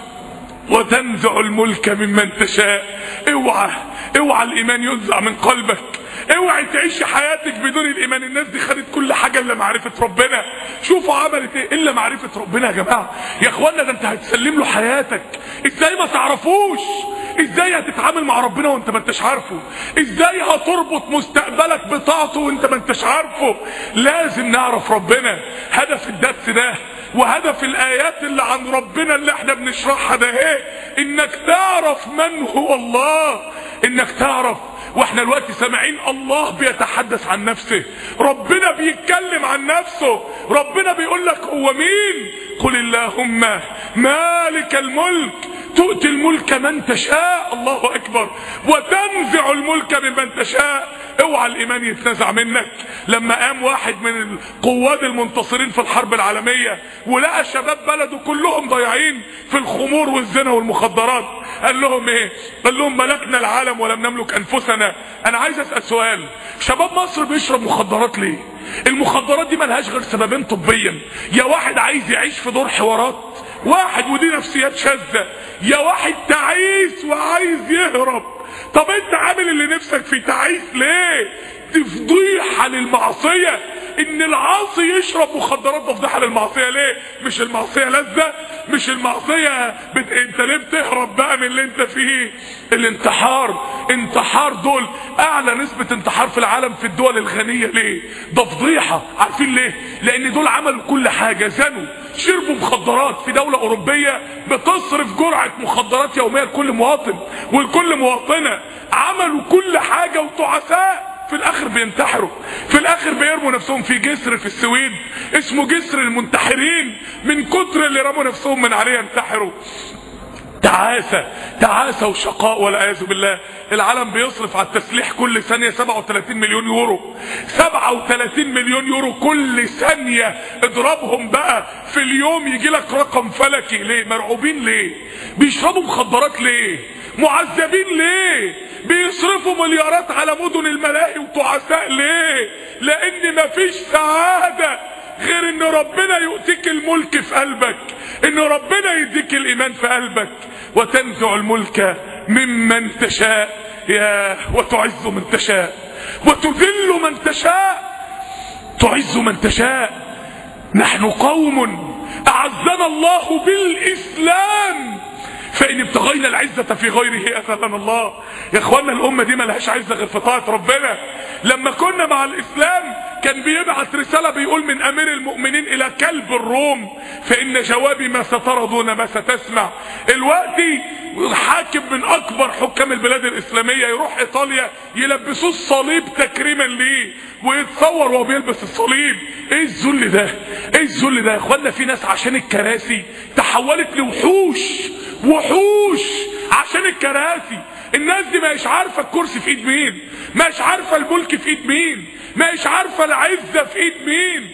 وتنزع الملك ممن تشاء. اوعى اوعى الايمان ينزع من قلبك، اوعى تعيش حياتك بدون الايمان. الناس دي خدت كل حاجة الا معرفة ربنا. شوفوا عملت ايه الا معرفة ربنا يا جماعة. يا اخوانا ده انت هتسلم له حياتك، ازاي ما تعرفوش؟ ازاي هتتعامل مع ربنا وانت ما انتش عارفه؟ ازاي هتربط مستقبلك بطاعته وانت ما انتش عارفه؟ لازم نعرف ربنا. هدف الدرس ده وهدف الايات اللي عن ربنا اللي احنا بنشرحها ده ايه؟ انك تعرف من هو الله، انك تعرف. واحنا دلوقتي سامعين الله بيتحدث عن نفسه، ربنا بيتكلم عن نفسه، ربنا بيقول لك هو مين. قل اللهم مالك الملك تؤتي الملك من تشاء، الله اكبر، وتنزع الملك ممن تشاء. اوعى الايمان يتنزع منك. لما قام واحد من القواد المنتصرين في الحرب العالمية ولقى شباب بلده كلهم ضايعين في الخمور والزنا والمخدرات، قال لهم ايه؟ قال لهم ملكنا العالم ولم نملك انفسنا. انا عايز اسأل سؤال، شباب مصر بيشرب مخدرات ليه؟ المخدرات دي ملهاش غير سببين طبيا، يا واحد عايز يعيش في دور حوارات واحد ودي نفسيات شاذة، يا واحد تعيس وعايز يهرب. طب انت عامل اللي نفسك فيه تعيس ليه؟ تفضيحة للمعصية. ان العاصي يشرب مخدرات تفضيحة للمعصية ليه؟ مش المعصية لذة؟ مش المعصية بت... انت ليه بتهرب بقى من اللي انت فيه؟ الانتحار، انتحار دول اعلى نسبة انتحار في العالم في الدول الغنية. ليه؟ ده فضيحة. عارفين ليه؟ لان دول عملوا كل حاجة، زنوا، شربوا مخدرات. في دولة اوروبية بتصرف جرعة مخدرات يومية لكل مواطن ولكل مواطنة. عملوا كل حاجة وتعساء في الاخر بينتحروا، في الاخر بيرموا نفسهم في جسر في السويد اسمه جسر المنتحرين، من كتر اللي رموا نفسهم من عليه ينتحروا. تعاسة تعاسة وشقاء والعياذ بالله. العالم بيصرف على التسليح كل ثانية سبعة وثلاثين مليون يورو، سبعة وثلاثين مليون يورو كل ثانية. اضربهم بقى في اليوم يجي لك رقم فلكي. ليه؟ مرعوبين ليه؟ بيشربوا مخدرات ليه؟ معذبين ليه؟ بيصرفوا مليارات على مدن الملاهي وتعساء ليه؟ لان مفيش سعادة غير ان ربنا يؤتيك الملك في قلبك، ان ربنا يديك الايمان في قلبك. وتنزع الملك ممن تشاء، يا وتعز من تشاء وتذل من تشاء. تعز من تشاء. نحن قوم اعزنا الله بالاسلام فان ابتغينا العزة في غيره اذلنا الله. يا اخوانا الامة دي ملهاش عزة غير في طاعة ربنا. لما كنا مع الاسلام كان بيبعث رسالة بيقول من امير المؤمنين الى كلب الروم فان جوابي ما سترى دون ما ستسمع. الوقتي حاكم من اكبر حكام البلاد الاسلامية يروح ايطاليا يلبسوه الصليب تكريما ليه ويتصور وهو بيلبس الصليب. ايه الذل ده؟ ايه الذل ده يا اخوانا؟ في ناس عشان الكراسي تحولت لوحوش، وحوش عشان الكراسي. الناس دي ماش عارفة الكرسي في ايد مين، ماش عارفة الملك في ايد مين، ماش عارفة العزة في ايد مين.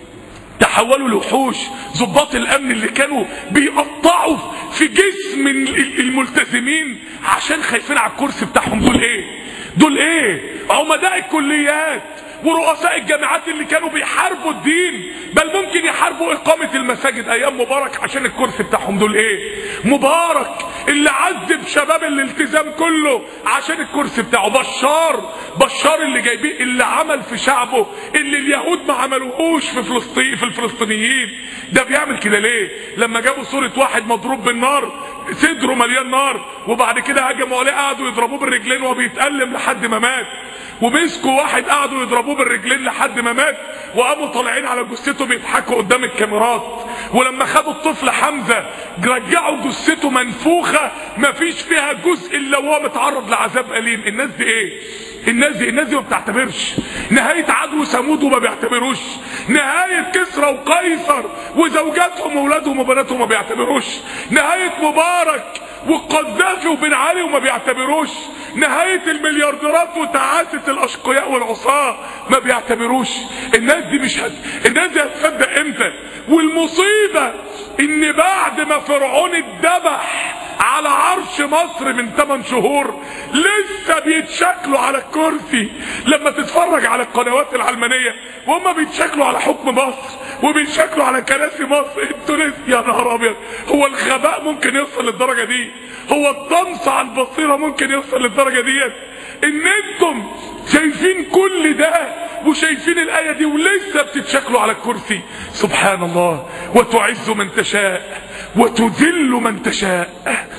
تحولوا لوحوش. ضباط الامن اللي كانوا بيقطعوا في جسم الملتزمين عشان خايفين على الكرسي بتاعهم، دول ايه؟ دول ايه؟ عمداء الكليات ورؤساء الجامعات اللي كانوا بيحاربوا الدين، بل ممكن يحاربوا اقامة المساجد ايام مبارك عشان الكرسي بتاعهم. دول ايه؟ مبارك اللي عذب شباب الالتزام كله عشان الكرسي بتاعه. بشار بشار اللي جايبين، اللي عمل في شعبه اللي اليهود ما عملوهوش في فلسطين في الفلسطينيين. ده بيعمل كده ليه؟ لما جابوا صورة واحد مضروب بالنار، صدره مليان نار، وبعد كده هجموا عليه قعدوا يضربوه بالرجلين وهو بيتألم لحد ما مات، ومسكوا واحد قعدوا يضربوه بالرجلين لحد ما مات، وقاموا طالعين على جثته بيضحكوا قدام الكاميرات. ولما خدوا الطفل حمزة رجعوا جثته منفوخة مفيش فيها جزء الا وهو متعرض لعذاب أليم. الناس دي ايه؟ الناس دي الناس دي ما بتعتبرش نهاية عاد وثمود وما بيعتبروش نهاية كسرى وقيصر وزوجاتهم واولادهم وبناتهم، ما بيعتبروش نهاية مبارك والقذافي وبن علي وما بيعتبروش نهاية المليارديرات وتعاسة الاشقياء والعصاة، ما بيعتبروش. الناس دي مش هت... الناس دي هتصدق امتى؟ والمصيبة ان بعد ما فرعون اتذبح على عرش مصر من ثمان شهور لسه بيتشكلوا على الكرسي. لما تتفرج على القنوات العلمانية وهم بيتشكلوا على حكم مصر وبيتشكلوا على كراسي مصر، انتوا لسه يا نهار ابيض. هو الغباء ممكن يوصل للدرجة دي؟ هو الطمس على البصيرة ممكن يوصل للدرجة دي؟ ان انتم شايفين كل ده وشايفين الآية دي ولسه بتتشكلوا على الكرسي. سبحان الله. وتعز من تشاء وتذل من تشاء.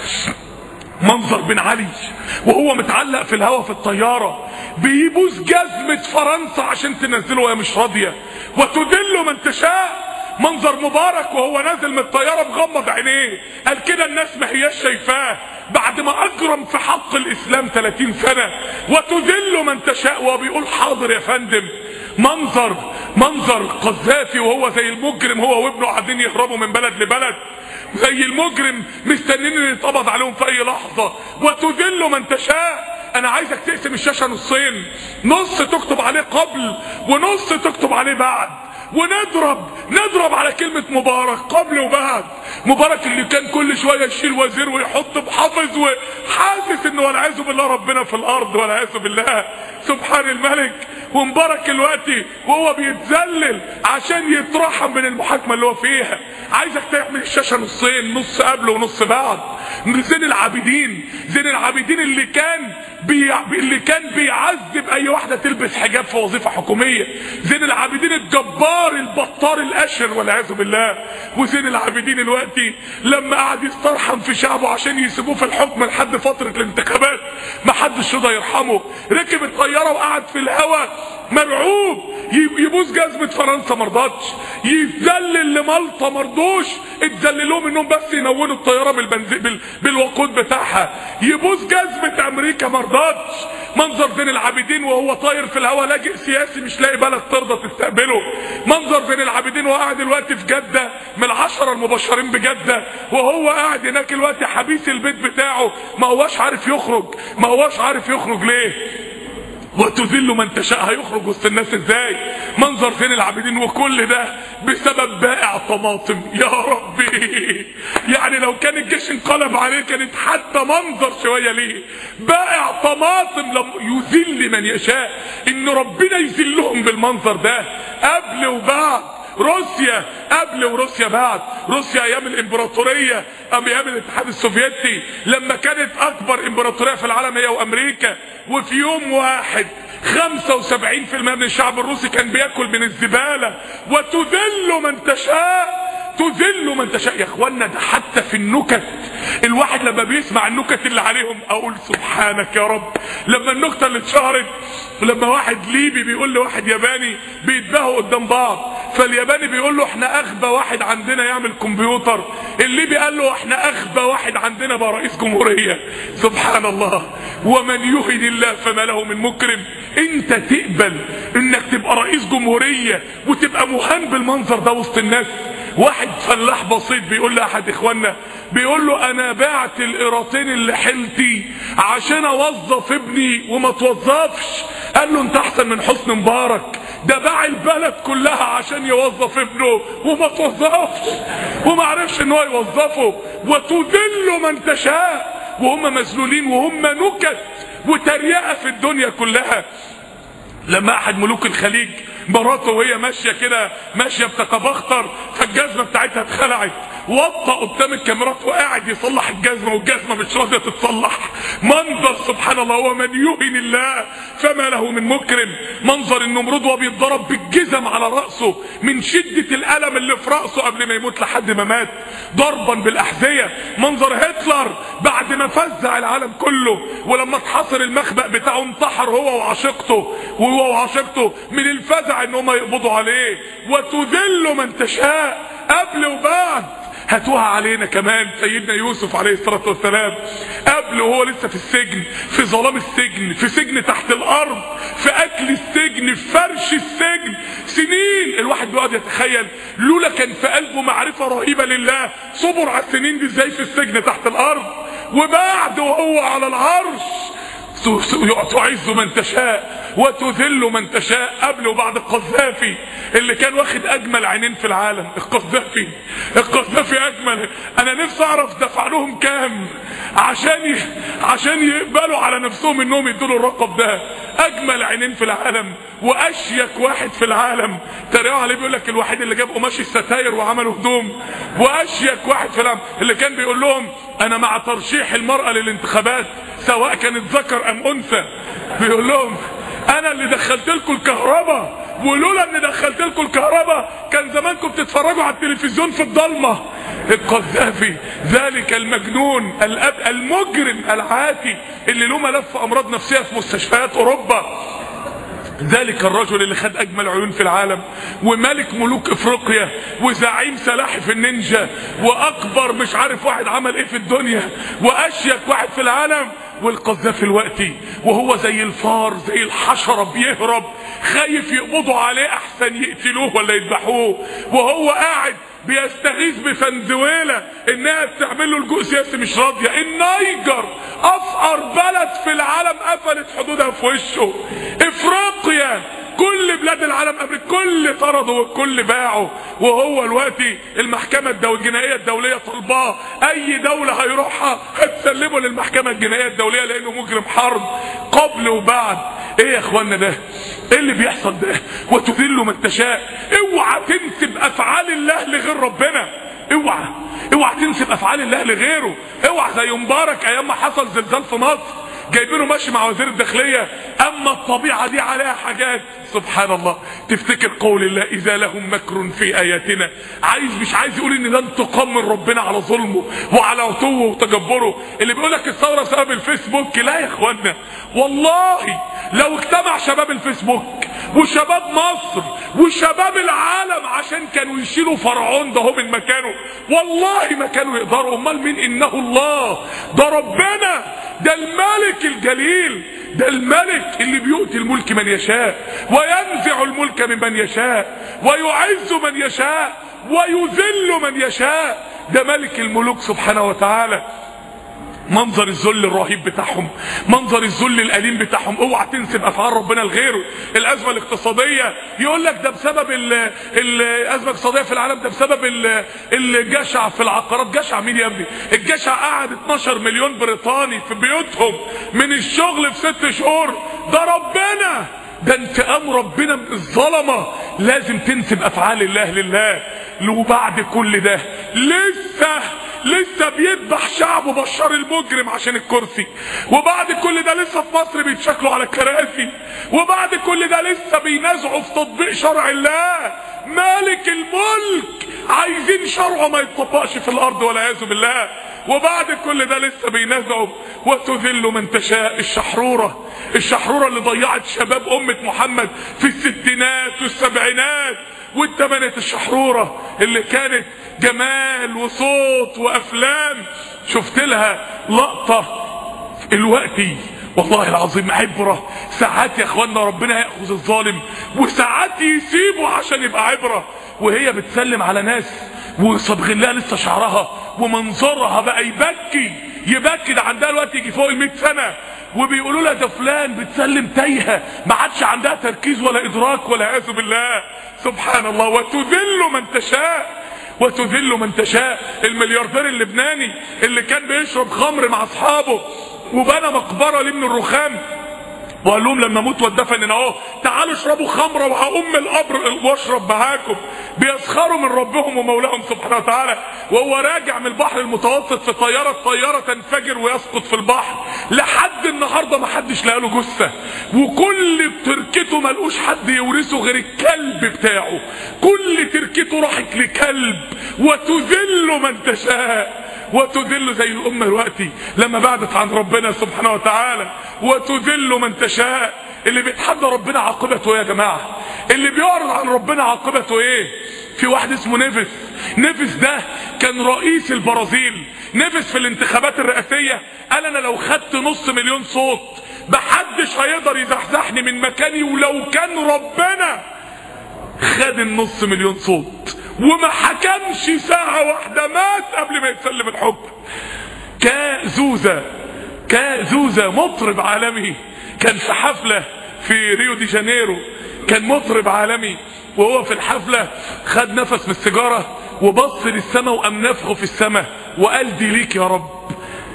منظر بن علي وهو متعلق في الهواء في الطيارة بيبوس جزمة فرنسا عشان تنزله وهي مش راضية. وتذل من تشاء. منظر مبارك وهو نازل من الطيارة مغمض عينيه، قال كده الناس ما هياش شايفاه بعد ما اجرم في حق الاسلام ثلاثين سنة. وتذل من تشاء وهو بيقول حاضر يا فندم. منظر منظر قذافي وهو زي المجرم هو وابنه قاعدين يهربوا من بلد لبلد زي المجرم مستنين ان يتقبض عليهم في اي لحظة. وتذل من تشاء. انا عايزك تقسم الشاشة نصين، نص تكتب عليه قبل ونص تكتب عليه بعد، ونضرب نضرب على كلمة مبارك قبل وبعد. مبارك اللي كان كل شوية يشيل وزير ويحط بحافظ وحاسس انه والعياذ بالله ربنا في الارض والعياذ بالله سبحان الملك. ومبارك الوقتي وهو بيتذلل عشان يترحم من المحاكمة اللي هو فيها. عايزك تعمل الشاشة نصين، نص قبل ونص بعد. زين العابدين زين العابدين اللي كان بي... اللي كان بيعذب اي واحدة تلبس حجاب في وظيفة حكومية. زين العابدين الجبار البطار الاشر والعياذ بالله. وزين العابدين الوقتي لما قعد يسترحم في شعبه عشان يسيبوه في الحكم لحد فترة الانتخابات ما حدش رضى يرحمه، ركب الطيارة وقعد في الهواء مرعوب، يبوس جزمة فرنسا مرضاتش، يتذلل لمالطا مرضوش، اتذللوه منهم بس ينونوا الطيارة بالبنزين بال... بالوقود بتاعها، يبوس جزمة امريكا مرضاتش. منظر زين العابدين وهو طاير في الهواء لاجئ سياسي مش لاقي بلد ترضى تستقبله. منظر زين العابدين وهو قاعد دلوقتي في جدة من العشرة المبشرين بجدة، وهو قاعد هناك دلوقتي حبيس البيت بتاعه ما هواش عارف يخرج ما هواش عارف يخرج ليه؟ وتذل من تشاء. هيخرج وسط الناس ازاي؟ منظر زين العابدين وكل ده بسبب بائع طماطم. يا ربي، يعني لو كان الجيش انقلب عليه كانت حتى منظر شوية ليه. بائع طماطم لم يذل من يشاء. ان ربنا يذلهم بالمنظر ده قبل وبعد. روسيا قبل وروسيا بعد. روسيا ايام الامبراطورية ايام الاتحاد السوفيتي لما كانت اكبر امبراطورية في العالم هي وامريكا، وفي يوم واحد خمسة وسبعين بالمئة من الشعب الروسي كان بياكل من الزبالة. وتذل من تشاء. تذل من تشاء. يا اخوانا ده حتى في النكت الواحد لما بيسمع النكت اللي عليهم اقول سبحانك يا رب. لما النكتة اللي اتشهرت لما واحد ليبي بيقول لواحد ياباني بيتباهوا قدام بعض، فالياباني بيقول له احنا اغبى واحد عندنا يعمل كمبيوتر، الليبي قال له احنا اغبى واحد عندنا بقى رئيس جمهورية. سبحان الله. ومن يهن الله فما له من مكرم. انت تقبل انك تبقى رئيس جمهورية وتبقى مهان بالمنظر ده وسط الناس؟ واحد فلاح بسيط بيقول لاحد اخواننا بيقول له انا بعت القراطين اللي حيلتي عشان اوظف ابني وما توظفش. قال له انت احسن من حسني مبارك، ده باع البلد كلها عشان يوظف ابنه وما توظفش وما عرفش ان هو يوظفه. وتذل من تشاء. وهم مذلولين وهم نكت وتريقة في الدنيا كلها. لما احد ملوك الخليج مراته وهي ماشيه كده ماشيه بتتبختر فالجزمه بتاعتها اتخلعت، وطى قدام الكاميرات وقاعد يصلح الجزمه والجزمه مش راضيه تتصلح. منظر سبحان الله، ومن يهن الله فما له من مكرم. منظر النمرود وهو بيتضرب بالجزم على راسه من شده الالم اللي في راسه قبل ما يموت لحد ما مات ضربا بالاحذيه. منظر هتلر بعد ما فزع العالم كله ولما اتحصر المخبأ بتاعه انتحر هو وعشيقته وهو وعشيقته من الفزع ان هم يقبضوا عليه. وتذل من تشاء قبل وبعد. هاتوها علينا كمان سيدنا يوسف عليه الصلاة والسلام قبل وهو لسه في السجن، في ظلام السجن، في سجن تحت الارض، في اكل السجن، في فرش السجن سنين. الواحد بيقعد يتخيل لولا كان في قلبه معرفة رهيبة لله صبر على السنين دي ازاي في السجن تحت الارض. وبعد وهو على العرش تعز من تشاء وتذل من تشاء. قبل وبعد القذافي اللي كان واخد اجمل عينين في العالم. القذافي القذافي اجمل. انا نفسي اعرف دفع لهم كام عشان ي... عشان يقبلوا على نفسهم انهم يدوا الرقم ده. اجمل عينين في العالم واشيك واحد في العالم. تريقوا عليه بيقول لك الوحيد اللي جاب قماش الستاير وعملوا هدوم. واشيك واحد في العالم اللي كان بيقول لهم انا مع ترشيح المرأة للانتخابات سواء كانت ذكر ام انثى. بيقول لهم انا اللي دخلت لكم الكهرباء، ولولا اني دخلت لكم الكهرباء كان زمانكم بتتفرجوا على التلفزيون في الضلمه. القذافي ذلك المجنون الأب المجرم العاتي اللي له ملف امراض نفسيه في مستشفيات اوروبا. ذلك الرجل اللي خد اجمل عيون في العالم وملك ملوك افريقيا وزعيم سلاحف النينجا واكبر مش عارف واحد عمل ايه في الدنيا واشيك واحد في العالم. والقذافي الوقتي وهو زي الفار زي الحشرة بيهرب خايف يقبضوا عليه احسن يقتلوه ولا يذبحوه، وهو قاعد بيستغيث بفنزويلا انها تعمل له لجوء سياسي مش راضيه. النيجر افقر بلد في العالم قفلت حدودها في وشه. افريقيا كل بلاد العالم قبل كل طرده والكل باعه، وهو دلوقتي المحكمه الجنائيه الدوليه طالباه اي دوله هيروحها هتسلمه للمحكمه الجنائيه الدوليه لانه مجرم حرب. قبل وبعد ايه يا اخوانا ده؟ ايه اللي بيحصل ده؟ وتذل من تشاء. اوعى تنسب افعال الله لغير ربنا. اوعى اوعى تنسب افعال الله لغيره. اوعى زي مبارك ايام ما حصل زلزال في مصر جايبينه ماشي مع وزير الداخليه اما الطبيعه دي عليها حاجات سبحان الله. تفتكر قول الله اذا لهم مكر في اياتنا، عايز مش عايز يقول ان ده انتقام من ربنا على ظلمه وعلى عتوه وتجبره. اللي بيقول لك الثوره بسبب الفيسبوك، لا يا اخوانا والله لو اجتمع شباب الفيسبوك وشباب مصر وشباب العالم عشان كانوا يشيلوا فرعون ده هو من مكانه والله ما كانوا يقدروا. امال مين؟ انه الله، ده ربنا، ده الملك الجليل، ده الملك اللي بيؤتي الملك من يشاء وينزع الملك ممن يشاء ويعز من يشاء ويذل من يشاء. ده ملك الملوك سبحانه وتعالى. منظر الذل الرهيب بتاعهم، منظر الذل الأليم بتاعهم. اوعى تنسب افعال ربنا لغيره. الازمه الاقتصاديه يقول لك ده بسبب الازمه الاقتصاديه في العالم، ده بسبب الجشع في العقارات. جشع مين يا ابني؟ الجشع قعد اتناشر مليون بريطاني في بيوتهم من الشغل في ست شهور. ده ربنا، ده انتقام ربنا من الظلمه. لازم تنسب افعال الله لله. وبعد كل ده لسه لسه بيذبح شعبه بشار المجرم عشان الكرسي. وبعد كل ده لسه في مصر بيتشكلوا على الكراسي. وبعد كل ده لسه بينازعوا في تطبيق شرع الله. مالك الملك عايزين شرعه ما يتطبقش في الارض والعياذ بالله. وبعد كل ده لسه بينازعوا. وتذل من تشاء. الشحروره الشحروره اللي ضيعت شباب امه محمد في الستينات والسبعينات والثمانينات. الشحروره اللي كانت جمال وصوت وافلام. شفت لها لقطه الوقتي والله العظيم عبره. ساعات يا اخوانا ربنا ياخذ الظالم وساعات يسيبه عشان يبقى عبره. وهي بتسلم على ناس وصبغ لها لسه شعرها ومنظرها بقى يبكي يبكي. ده عندها الوقت يجي فوق المئة سنه وبيقولوا لها ده فلان بتسلم تايهه ما عادش عندها تركيز ولا ادراك ولا عياذ بالله. سبحان الله. وتذل من تشاء وتذل من تشاء. الملياردير اللبناني اللي كان بيشرب خمر مع اصحابه وبنى مقبره لابن الرخام وقال لهم لما اموت واتدفن هنا اهو تعالوا اشربوا خمره وهقوم القبر واشرب معاكم. بيسخروا من ربهم ومولاهم سبحانه وتعالى، وهو راجع من البحر المتوسط في طياره، الطياره تنفجر ويسقط في البحر. لحد النهارده ما حدش لقى له جثه، وكل تركته ما لقوش حد يورثه غير الكلب بتاعه. كل تركته راحت لكلب. وتذل من تشاء، وتذل زي الامه دلوقتي لما بعدت عن ربنا سبحانه وتعالى. وتذل من تشاء. اللي بيتحدى ربنا عاقبته ايه يا جماعه؟ اللي بيعرض عن ربنا عاقبته ايه؟ في واحد اسمه نيفيس. نيفيس ده كان رئيس البرازيل. نيفيس في الانتخابات الرئاسيه قال انا لو خدت نص مليون صوت محدش هيقدر يزحزحني من مكاني، ولو كان ربنا خد النص مليون صوت وما حكمش ساعه واحده مات قبل ما يتسلم الحكم. كازوزا كازوزا مطرب عالمي كان في حفله في ريو دي جانيرو، كان مطرب عالمي، وهو في الحفله خد نفس من السيجاره وبص للسماء وقام نفخه في السماء وقال دي ليك يا رب.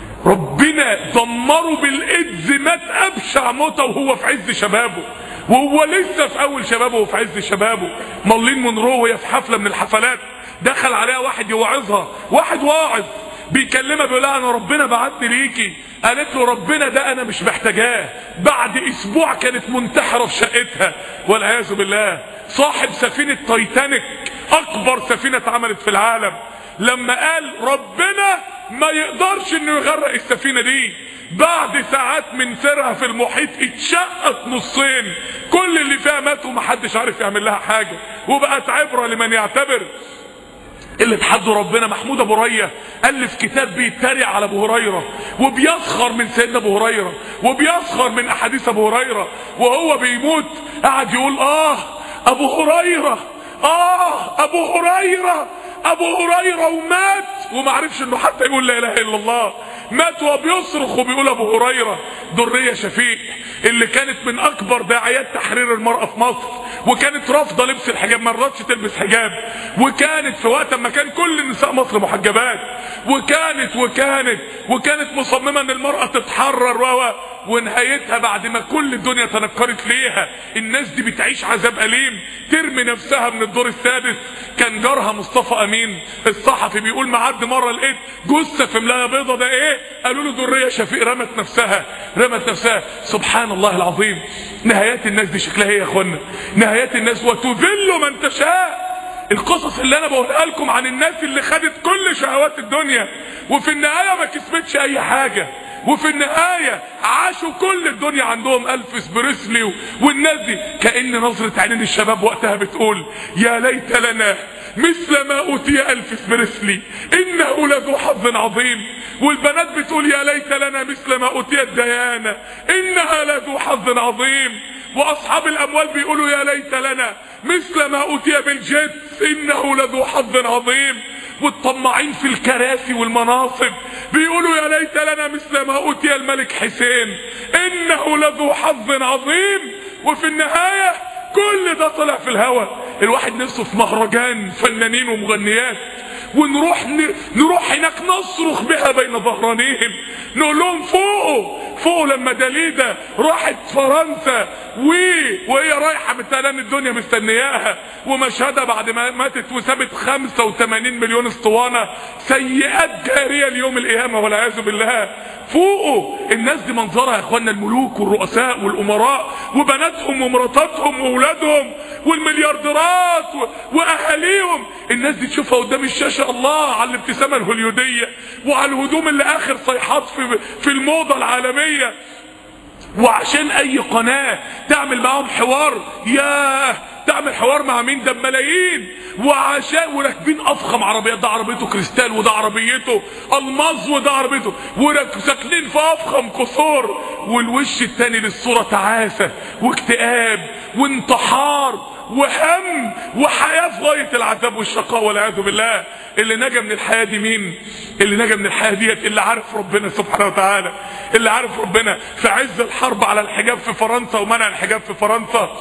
ربنا دمره بالايدز، مات ابشع موته وهو في عز شبابه، وهو لسه في اول شبابه وفي عز شبابه. مارلين مونرو وهي في حفله من الحفلات دخل عليها واحد يوعظها، واحد واعظ بيكلمها بيقول لها انا ربنا بعتني ليكي. قالت له ربنا ده انا مش محتاجاه. بعد اسبوع كانت منتحره في شقتها والعياذ بالله. صاحب سفينه تايتانيك اكبر سفينه اتعملت في العالم لما قال ربنا ما يقدرش انه يغرق السفينه دي، بعد ساعات من سيرها في المحيط اتشقت نصين، كل اللي فيها ماتوا ومحدش عارف يعمل لها حاجه، وبقت عبره لمن يعتبر. اللي اتحدوا ربنا محمود ابو ريه الف كتاب بيتريق على ابو هريره وبيسخر من سيدنا ابو هريره وبيسخر من احاديث ابو هريره، وهو بيموت قعد يقول اه ابو هريره اه ابو هريره ابو هريره ومات وما عرفش انه حتى يقول لا اله الا الله. مات وبيصرخ وبيقول ابو هريره. دريه شفيق اللي كانت من اكبر داعيات تحرير المراه في مصر، وكانت رافضه لبس الحجاب، ما رضتش تلبس حجاب، وكانت في وقت ما كان كل نساء مصر محجبات، وكانت وكانت وكانت مصممه ان المراه تتحرر، و ونهايتها بعد ما كل الدنيا تنكرت ليها الناس دي بتعيش عذاب اليم، ترمي نفسها من الدور السادس. كان جارها مصطفى امين الصحفي بيقول معد مره لقيت جثه في ملايه بيضه، ده ايه؟ قالوا له دريه شفيق رمت نفسها رمت نفسها. سبحان الله العظيم. نهايات الناس دي شكلها ايه يا اخوانا؟ نهايات الناس وتذل من تشاء. القصص اللي انا بقولها لكم عن الناس اللي خدت كل شهوات الدنيا وفي النهايه ما كسبتش اي حاجه، وفي النهايه عاشوا كل الدنيا عندهم الفيس بريسلي والناس دي. كأن نظرة عينين الشباب وقتها بتقول يا ليت لنا مثل ما اوتي الفيس بريسلي انه لذو حظ عظيم، والبنات بتقول يا ليت لنا مثل ما اوتيت ديانا انها لذو حظ عظيم، واصحاب الاموال بيقولوا يا ليت لنا مثل ما اوتي بالجيتس انه لذو حظ عظيم، والطماعين في الكراسي والمناصب بيقولوا يا ليت لنا مثل ما اوتي الملك حسين انه لذو حظ عظيم. وفي النهايه كل ده طلع في الهوا. الواحد نفسه في مهرجان فنانين ومغنيات، ونروح نروح هناك نصرخ بها بين ظهرانيهم، نقول لهم فوقوا فوقوا. لما داليدا راحت فرنسا و... وهي رايحه متلان الدنيا مستنياها، ومشهدها بعد ما ماتت وسابت خمسة وثمانين مليون اسطوانه سيئات جاريه ليوم القيامه والعياذ بالله. فوقوا. الناس دي منظرها يا اخوانا الملوك والرؤساء والامراء وبناتهم ومراتاتهم واولادهم والمليارديرات و... واهاليهم. الناس دي تشوفها قدام الشاشه الله على الابتسامه الهوليوديه وعلى الهدوم اللي اخر صيحات في في الموضه العالميه، وعشان اي قناه تعمل معاهم حوار، ياه تعمل حوار مع مين؟ ده بملايين. وعشان وراكبين افخم عربيات، ده عربيته كريستال وده عربيته الماظ وده عربيته، وساكنين في افخم قصور، والوش التاني للصوره تعاسه واكتئاب وانتحار وهم وحياه في غايه العذاب والشقاء والعياذ بالله. اللي نجا من الحياه دي مين؟ اللي نجا من الحياه ديت اللي عارف ربنا سبحانه وتعالى، اللي عارف ربنا. في عز الحرب على الحجاب في فرنسا ومنع الحجاب في فرنسا،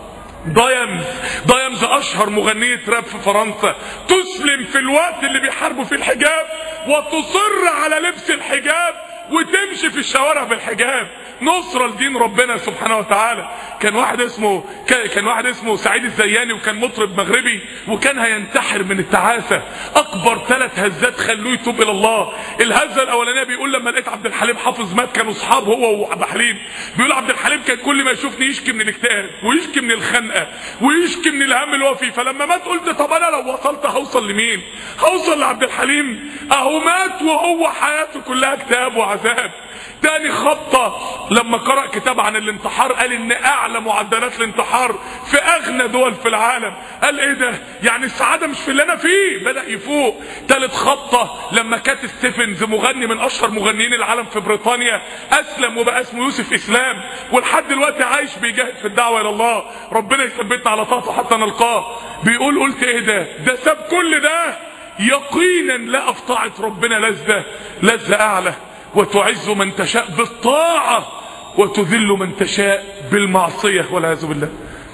دايمز دايمز اشهر مغنية راب في فرنسا تسلم في الوقت اللي بيحاربوا فيه الحجاب وتصر على لبس الحجاب وتمشي في الشوارع بالحجاب، نصرة لدين ربنا سبحانه وتعالى. كان واحد اسمه كان واحد اسمه سعيد الزياني، وكان مطرب مغربي، وكان هينتحر من التعاسة. اكبر ثلاث هزات خلوه يتوب الى الله. الهزة الاولانية بيقول لما لقيت عبد الحليم حافظ مات، كانوا اصحاب هو وعبد الحليم، بيقول عبد الحليم كان كل ما يشوفني يشكي من الاكتئاب ويشكي من الخنقة ويشكي من الهم اللي هو فيه. فلما مات قلت طب انا لو وصلت هوصل لمين؟ هوصل لعبد الحليم. اهو مات وهو حياته كلها اكتئاب وعذاب. تاني خبطة لما قرأ كتاب عن الانتحار، قال ان اعلى معدلات الانتحار في اغنى دول في العالم. قال ايه ده؟ يعني السعادة مش في اللي انا فيه. بدأ يفوق. تالت خبطة لما كات ستيفنز، مغني من اشهر مغنيين العالم في بريطانيا، اسلم وبقى اسمه يوسف اسلام، ولحد دلوقتي عايش بيجاهد في الدعوة الى الله. ربنا يثبتنا على طاعته حتى نلقاه. بيقول قلت ايه ده؟ ده ساب كل ده يقينا لقى في طاعة ربنا لذة لذة اعلى. وتعز من تشاء بالطاعة وتذل من تشاء بالمعصية والعياذ بالله.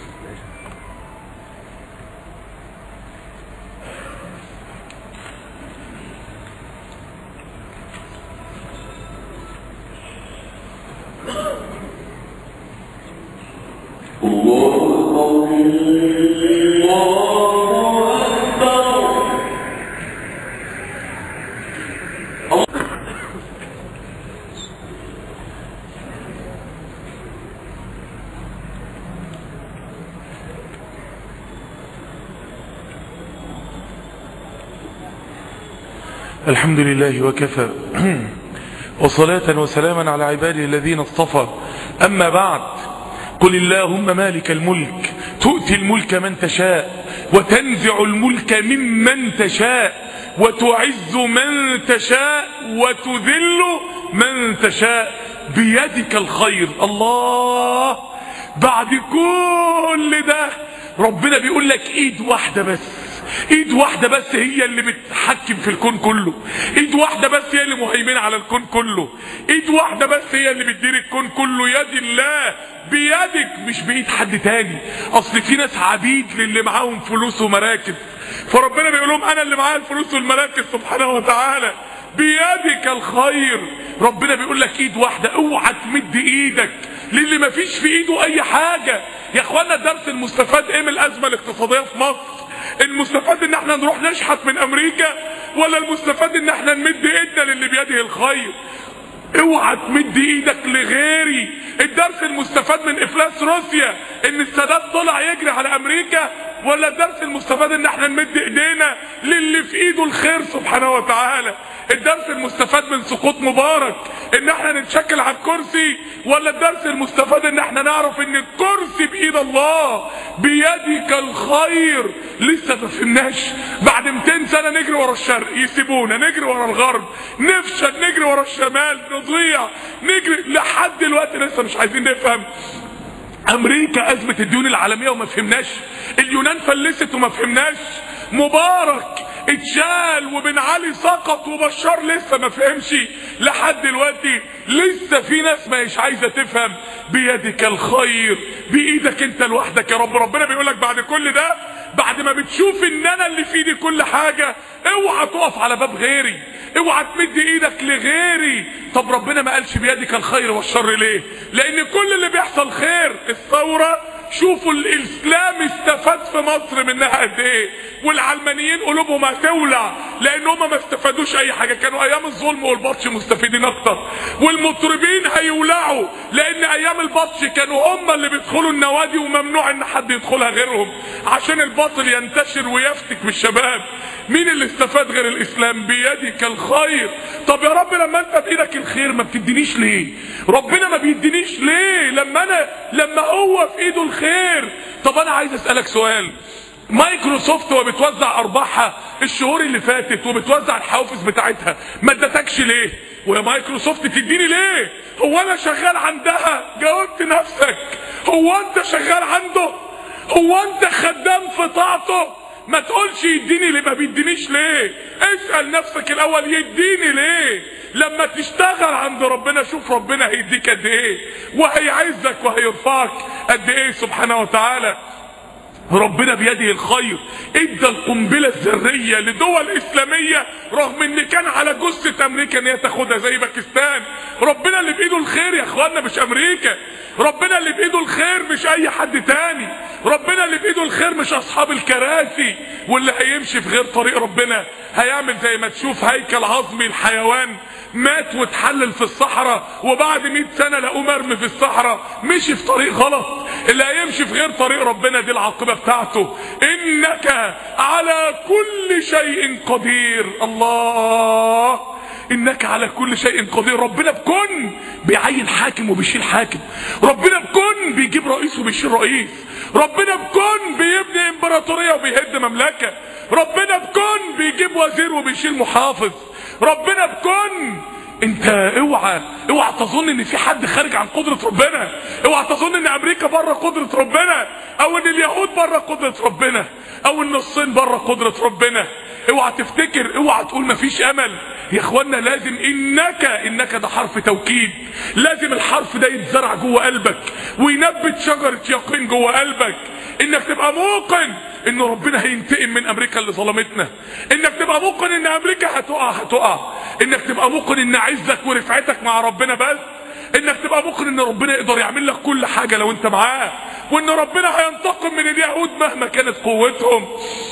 الحمد لله وكفى، وصلاة وسلاما على عباده الذين اصطفى. أما بعد، قل اللهم مالك الملك تؤتي الملك من تشاء وتنزع الملك ممن تشاء وتعز من تشاء وتذل من تشاء بيدك الخير. الله، بعد كل ده ربنا بيقول لك ايد واحدة بس، ايد واحدة بس هي اللي بتحكم في الكون كله، ايد واحدة بس هي اللي مهيمنة على الكون كله، ايد واحدة بس هي اللي بتدير الكون كله. يد الله بيدك مش بايد حد تاني. اصل في ناس عبيد للي معاهم فلوس ومراكز، فربنا بيقول لهم انا اللي معايا الفلوس والمراكز سبحانه وتعالى. بيدك الخير. ربنا بيقول لك ايد واحدة، اوعى تمد ايدك للي ما فيش في ايده اي حاجة. يا اخوانا الدرس المستفاد ايه من الازمة الاقتصادية في مصر؟ المستفاد ان احنا نروح نشحت من امريكا، ولا المستفاد ان احنا نمد ايدنا للي بيده الخير؟ اوعى تمد ايدك لغيري. الدرس المستفاد من افلاس روسيا ان السادات طلع يجري على امريكا، ولا الدرس المستفاد ان احنا نمد ايدينا للي في ايده الخير سبحانه وتعالى؟ الدرس المستفاد من سقوط مبارك ان احنا نتشكل على الكرسي، ولا الدرس المستفاد ان احنا نعرف ان الكرسي بايد الله؟ بيدك الخير. لسه ما فهمناش. بعد مئتين سنة نجري ورا الشرق يسيبونا، نجري ورا الغرب نفشل، نجري ورا الشمال نضيع، نجري لحد دلوقتي لسه مش عايزين نفهم. امريكا ازمة الديون العالمية وما فهمناش، اليونان فلست وما فهمناش، مبارك اتشال وبن علي سقط وبشار لسه ما فهمش لحد دلوقتي. لسه في ناس ما مش عايزه تفهم. بيدك الخير، بايدك انت لوحدك يا رب. ربنا بيقول لك بعد كل ده، بعد ما بتشوف ان انا اللي في ايدي كل حاجه، اوعى تقف على باب غيري، اوعى تمد ايدك لغيري. طب ربنا ما قالش بيدك الخير والشر ليه؟ لان كل اللي بيحصل خير. الثوره شوفوا الاسلام استفاد في مصر منها قد ايه، والعلمانيين قلوبهم هتولع لان هم ما استفادوش اي حاجه، كانوا ايام الظلم والبطش مستفيدين اكتر. والمطربين هيولعوا لان ايام البطش كانوا هم اللي بيدخلوا النوادي وممنوع ان حد يدخلها غيرهم عشان الباطل ينتشر ويفتك بالشباب. مين اللي استفاد غير الاسلام؟ بيدك الخير. طب يا رب لما انت بايدك الخير ما بتدينيش ليه؟ ربنا ما بيدينيش ليه لما انا لما هو في ايده الخير؟ طب انا عايز اسالك سؤال. مايكروسوفت وبتوزع ارباحها الشهور اللي فاتت وبتوزع الحوافز بتاعتها، ما ادتكش ليه؟ ويا مايكروسوفت تديني ليه؟ هو انا شغال عندها؟ جاوبت نفسك. هو انت شغال عنده؟ هو انت خدام في طاعته؟ ما تقولش يديني ليه، ما بيدينيش ليه. اسأل نفسك الاول يديني ليه. لما تشتغل عند ربنا شوف ربنا هيديك قد ايه، وهيعزك وهيرفعك قد ايه سبحانه وتعالى. ربنا بيده الخير، ادى القنبله الذريه لدول اسلاميه رغم ان كان على جثه امريكا ان هي تاخدها زي باكستان. ربنا اللي بايده الخير يا اخوانا، مش امريكا. ربنا اللي بايده الخير مش اي حد تاني. ربنا اللي بايده الخير مش اصحاب الكراسي. واللي هيمشي في غير طريق ربنا هيعمل زي ما تشوف هيكل عظمي الحيوان مات واتحلل في الصحراء، وبعد مئة سنة لقوه مرمي في الصحراء، مشي في طريق غلط. اللي هيمشي في غير طريق ربنا دي العاقبة بتاعته. انك على كل شيء قدير. الله، انك على كل شيء قدير. ربنا بكون بيعين حاكم وبيشيل حاكم. ربنا بكون بيجيب رئيس وبيشيل رئيس. ربنا بكون بيبني امبراطورية وبيهد مملكة. ربنا بكون بيجيب وزير وبيشيل محافظ. ربنا بكون. انت اوعى اوعى تظن ان في حد خارج عن قدرة ربنا. اوعى تظن ان امريكا بره قدرة ربنا، او ان اليهود بره قدرة ربنا، او ان الصين بره قدرة ربنا. اوعى تفتكر، اوعى تقول مفيش امل. يا اخوانا لازم انك انك ده حرف توكيد، لازم الحرف ده يتزرع جوه قلبك وينبت شجرة يقين جوه قلبك. انك تبقى موقن ان ربنا هينتقم من امريكا اللي ظلمتنا. انك تبقى موقن ان امريكا هتقع هتقع. انك تبقى موقن ان عزك ورفعتك مع ربنا بس. انك تبقى موقن ان ربنا يقدر يعمل لك كل حاجة لو انت معاه، وان ربنا هينتقم من اليهود مهما كانت قوتهم.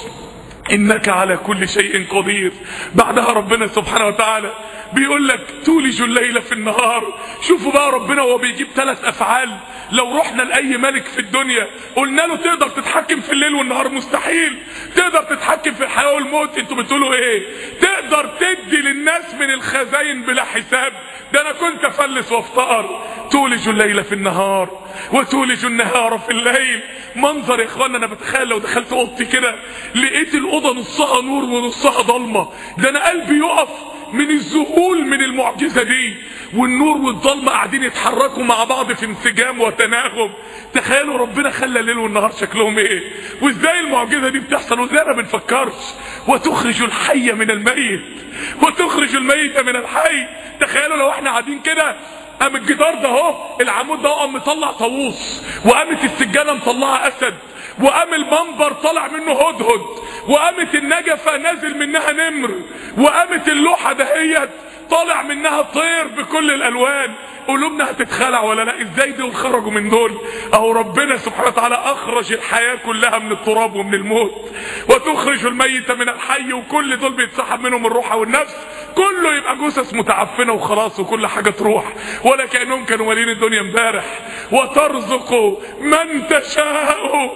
انك على كل شيء قدير. بعدها ربنا سبحانه وتعالى بيقول لك تولج الليل في النهار. شوفوا بقى ربنا وهو بيجيب ثلاث افعال لو رحنا لاي ملك في الدنيا قلنا له تقدر تتحكم في الليل والنهار، مستحيل. تقدر تتحكم في الحياه والموت، انتوا بتقولوا ايه؟ تقدر تدي للناس من الخزاين بلا حساب، ده انا كنت افلس وافتقر. تولج الليل في النهار وتولج النهار في الليل. منظر يا اخوانا، انا بتخيل لو دخلت اوضتي كده لقيت الاوضه نصها نور ونصها ضلمه، ده انا قلبي يقف من الذهول من المعجزه دي. والنور والضلمه قاعدين يتحركوا مع بعض في انسجام وتناغم. تخيلوا ربنا خلى الليل والنهار شكلهم ايه، وازاي المعجزه دي بتحصل، وازاي ما بنفكرش. وتخرج الحي من الميت وتخرج الميت من الحي. تخيلوا لو احنا قاعدين كده قام الجدار ده اهو العمود ده قام مطلع طاووس، وقامت السجاده مطلعه اسد، وقام المنبر طلع منه هدهد، وقامت النجفه نازل منها نمر، وقامت اللوحه دهيت طالع منها طير بكل الالوان. قلوبنا هتتخلع ولا لا؟ ازاي دول خرجوا من دول؟ اهو ربنا سبحانه وتعالى اخرج الحياه كلها من التراب ومن الموت. وتخرج الميت من الحي، وكل دول بيتسحب منهم الروح والنفس، كله يبقى جثث متعفنه وخلاص، وكل حاجه تروح ولا كانهم كانوا مالين الدنيا امبارح. وترزق من تشاء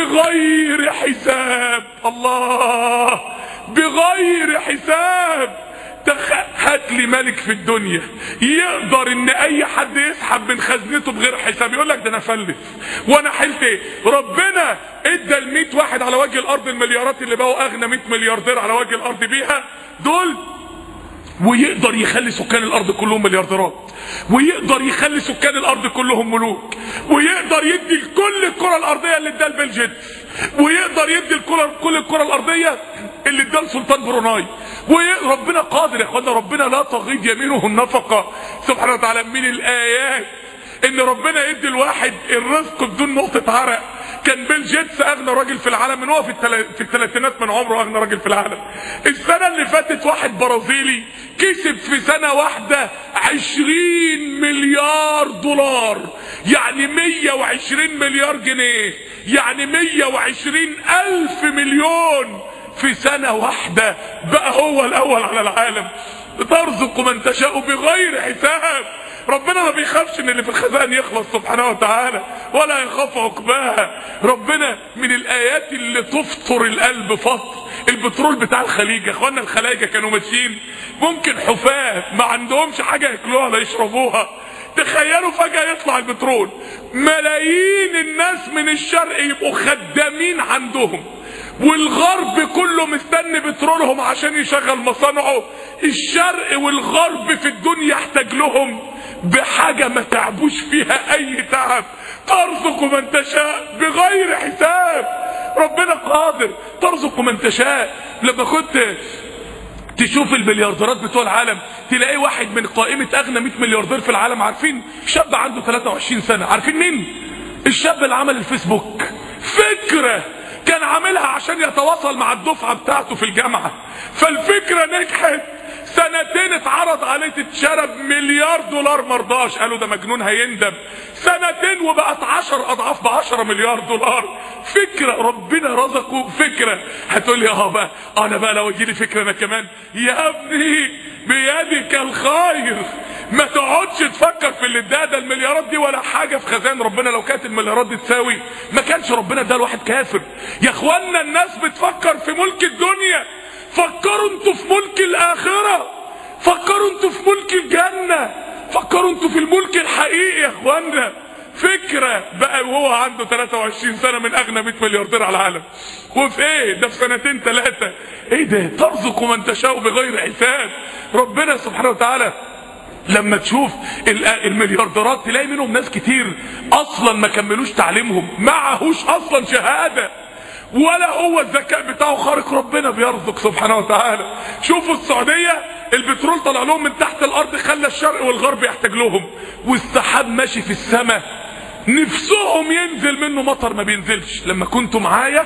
بغير حساب. الله، بغير حساب. هات لي ملك في الدنيا يقدر ان اي حد يسحب من خزنته بغير حساب. يقول لك ده انا فلس وانا حلت ايه؟ ربنا ادى المئة واحد على وجه الارض المليارات اللي بقوا اغنى مئة ملياردير على وجه الارض بيها دول، ويقدر يخلي سكان الارض كلهم مليارديرات، ويقدر يخلي سكان الارض كلهم ملوك، ويقدر يدي لكل الكره الارضيه اللي ادى لبيل جيتس، ويقدر يدي كل الكره الارضيه اللي ادى لسلطان بروناي. وربنا قادر يا اخوانا، ربنا لا تغيض يمينه النفقه سبحانه وتعالى. من الايات ان ربنا يدي الواحد الرزق بدون نقطه عرق. كان بيل جيتس اغنى راجل في العالم من هو في التل... في الثلاثينات من عمره، اغنى راجل في العالم. السنه اللي فاتت واحد برازيلي كسب في سنه واحده عشرين مليار دولار، يعني مية وعشرين مليار جنيه، يعني مية وعشرين الف مليون في سنه واحده. بقى هو الاول على العالم. ترزق من تشاء بغير حساب. ربنا ما بيخافش ان اللي في الخزائن يخلص سبحانه وتعالى، ولا يخاف عقباها. ربنا من الايات اللي تفطر القلب فطر. البترول بتاع الخليج يا اخوانا، الخلايجه كانوا ماشيين ممكن حفاة ما عندهمش حاجه ياكلوها ولا يشربوها. تخيلوا فجاه يطلع البترول، ملايين الناس من الشرق يبقوا خدامين عندهم، والغرب كله مستني بترولهم عشان يشغل مصانعه. الشرق والغرب في الدنيا يحتاج لهم بحاجة ما تعبوش فيها اي تعب. ترزق من تشاء بغير حساب. ربنا قادر. ترزق من تشاء. لما كنت تشوف المليارديرات بتوع العالم تلاقي واحد من قائمة اغنى مئة ملياردير في العالم، عارفين؟ شاب عنده ثلاثة وعشرين سنة. عارفين مين؟ الشاب اللي عمل الفيسبوك. فكرة كان عاملها عشان يتواصل مع الدفعة بتاعته في الجامعة، فالفكرة نجحت. سنتين اتعرض عليه تتشرى بمليار دولار مرضاش، قالوا ده مجنون هيندم. سنتين وبقت عشر اضعاف بعشرة مليار دولار. فكرة ربنا رزقه فكرة. هتقول لي اه بقى انا بقى لو يجيلي فكرة انا كمان، يا ابني بيدك الخير، ما تقعدش تفكر في اللي اداه ده. المليارات دي ولا حاجة في خزان ربنا. لو كانت المليارات دي تساوي ما كانش ربنا اداها لواحد كافر. يا اخوانا الناس بتفكر في ملك الدنيا، فكروا انتوا في ملك الاخرة، فكروا انتوا في ملك الجنة، فكروا انتوا في الملك الحقيقي يا اخوانا. فكرة بقى وهو عنده ثلاثة وعشرين سنة من اغنى مئة ملياردير على العالم. وفي ايه ده؟ في سنتين ثلاثة. ايه ده؟ ترزق من تشاء بغير حساب. ربنا سبحانه وتعالى لما تشوف المليارديرات تلاقي منهم ناس كتير اصلا ما كملوش تعليمهم، معهوش اصلا شهادة ولا هو الذكاء بتاعه خارق. ربنا بيرزق سبحانه وتعالى. شوفوا السعودية البترول طلع لهم من تحت الارض، خلى الشرق والغرب يحتاج لهم، والسحاب ماشي في السماء نفسهم ينزل منه مطر ما بينزلش. لما كنتوا معايا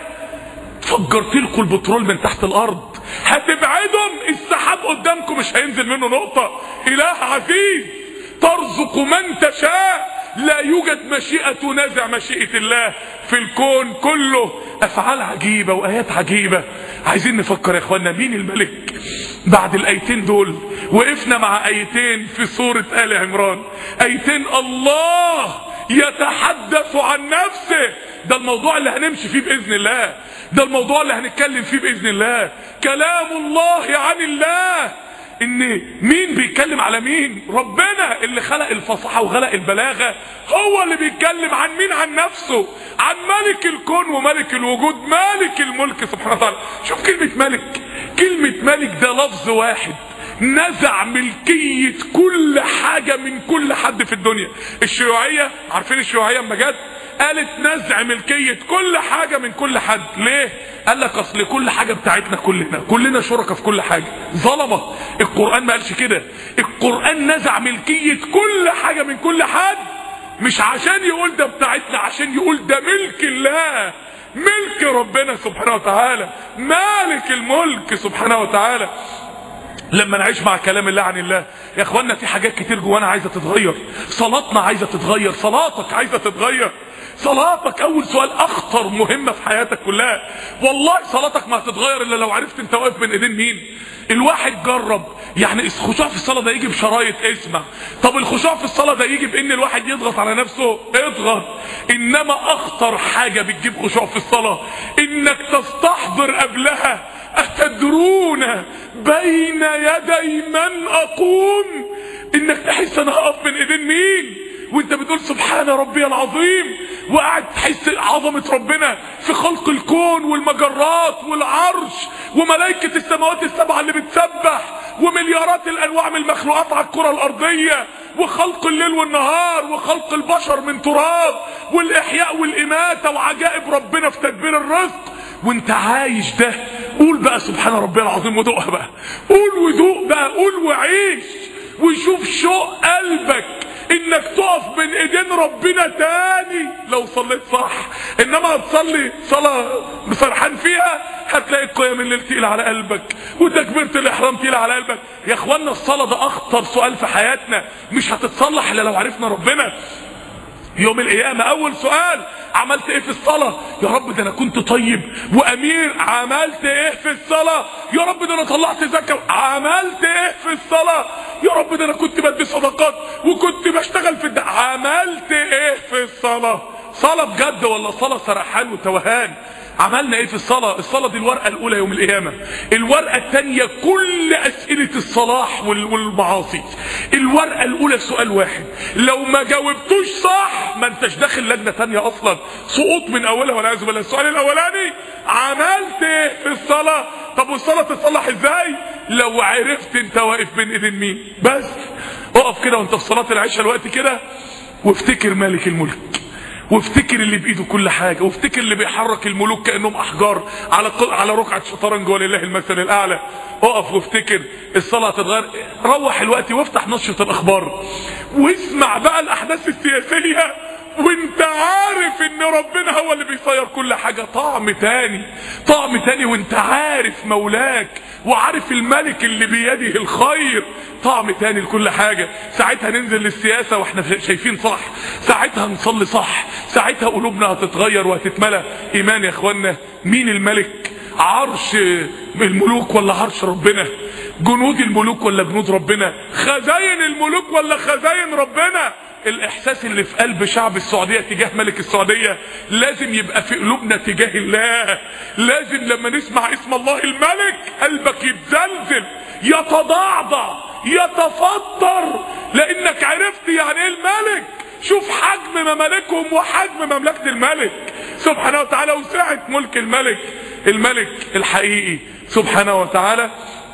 فجرت لكم البترول من تحت الارض، هتبعدهم السحاب قدامكم مش هينزل منه نقطة. اله عزيز ترزق من تشاء، لا يوجد مشيئة تنازع مشيئة الله في الكون كله. افعال عجيبة وايات عجيبة. عايزين نفكر يا اخوانا مين الملك بعد الايتين دول. وقفنا مع ايتين في سورة آل عمران، ايتين الله يتحدث عن نفسه. ده الموضوع اللي هنمشي فيه باذن الله، ده الموضوع اللي هنتكلم فيه باذن الله. كلام الله عن الله. ان مين بيتكلم على مين؟ ربنا اللي خلق الفصاحة وخلق البلاغة، هو اللي بيتكلم عن مين؟ عن نفسه، عن ملك الكون وملك الوجود، مالك الملك سبحانه وتعالى. شوف كلمة ملك، كلمة ملك ده لفظ واحد نزع ملكية كل حاجة من كل حد في الدنيا. الشيوعية عارفين الشيوعية اما جت قالت نزع ملكية كل حاجة من كل حد. ليه؟ قال لك اصل كل حاجة بتاعتنا كلنا، كلنا شركة في كل حاجة. ظلمة. القرآن ما قالش كده. القرآن نزع ملكية كل حاجة من كل حد، مش عشان يقول ده بتاعتنا، عشان يقول ده ملك الله، ملك ربنا سبحانه وتعالى، مالك الملك سبحانه وتعالى. لما نعيش مع كلام الله عن الله يا اخوانا في حاجات كتير جوانا عايزة تتغير. صلاتنا عايزة تتغير، صلاتك عايزة تتغير. صلاتك اول سؤال اخطر مهمة في حياتك كلها. والله صلاتك ما هتتغير الا لو عرفت انت واقف بين ايدين مين. الواحد جرب يعني الخشوع في الصلاة ده يجي بشرايط اسمع. طب الخشوع في الصلاة ده يجي بان الواحد يضغط على نفسه، اضغط. انما اخطر حاجة بتجيب خشوع في الصلاة انك تستحضر قبلها أتدرون بين يدي من أقوم. إنك تحس أنا هقف بين إيدين مين وإنت بتقول سبحان ربي العظيم، وقاعد تحس عظمة ربنا في خلق الكون والمجرات والعرش وملائكة السماوات السبعة اللي بتسبح ومليارات الأنواع من المخلوقات على الكرة الأرضية وخلق الليل والنهار وخلق البشر من تراب والإحياء والإماتة وعجائب ربنا في تدبير الرزق. وانت عايش ده قول بقى سبحان ربي العظيم ودوقها بقى. قول ودوق بقى، قول وعيش وشوف شوق قلبك انك تقف بين ايدين ربنا تاني لو صليت صح. انما هتصلي صلاة بسرحان فيها هتلاقي قيام الليل تقيل على قلبك وتكبيرة الاحرام تقيل على قلبك. يا اخوانا الصلاة ده اخطر سؤال في حياتنا، مش هتتصلح الا لو عرفنا ربنا. يوم القيامة اول سؤال عملت ايه في الصلاة؟ يا رب ده انا كنت طيب وامير. عملت ايه في الصلاة؟ يا رب ده انا طلعت زكاة. عملت ايه في الصلاة؟ يا رب ده انا كنت بدي صدقات وكنت بشتغل في الدعوة. عملت ايه في الصلاة؟ صلاة بجد ولا صلاة سرحان وتوهان؟ عملنا ايه في الصلاة؟ الصلاة دي الورقة الاولى يوم القيامة. الورقة الثانية كل اسئلة الصلاح والمعاصي. الورقة الاولى سؤال واحد لو ما جاوبتوش صح ما انتش داخل لجنة ثانية اصلا، سقوط من اولها والعياذ بالله. السؤال الاولاني عملت ايه في الصلاة؟ طب والصلاة تتصلح ازاي؟ لو عرفت انت واقف بين ايدين مين. بس اقف كده وانت في صلاة العشاء الوقت كده وافتكر مالك الملك، وافتكر اللي بايده كل حاجة، وافتكر اللي بيحرك الملوك كأنهم احجار على على ركعة شطرنج ولله المثل الاعلى. اقف وافتكر الصلاة تتغير. روح الوقت وافتح نشرة الاخبار واسمع بقى الاحداث السياسية وانت عارف ان ربنا هو اللي بيصير كل حاجة، طعم تاني، طعم تاني وانت عارف مولاك وعارف الملك اللي بيده الخير، طعم تاني لكل حاجة. ساعتها ننزل للسياسة واحنا شايفين صح، ساعتها نصلي صح، ساعتها قلوبنا هتتغير وهتتملى ايمان. يا اخوانا مين الملك؟ عرش الملوك ولا عرش ربنا؟ جنود الملوك ولا جنود ربنا؟ خزاين الملوك ولا خزاين ربنا؟ الاحساس اللي في قلب شعب السعودية تجاه ملك السعودية لازم يبقى في قلوبنا تجاه الله. لازم لما نسمع اسم الله الملك قلبك يتزلزل، يتضعضع، يتفطر، لانك عرفت يعني ايه الملك. شوف حجم ممالكهم وحجم مملكة الملك سبحانه وتعالى وسعة ملك الملك، الملك الحقيقي سبحانه وتعالى.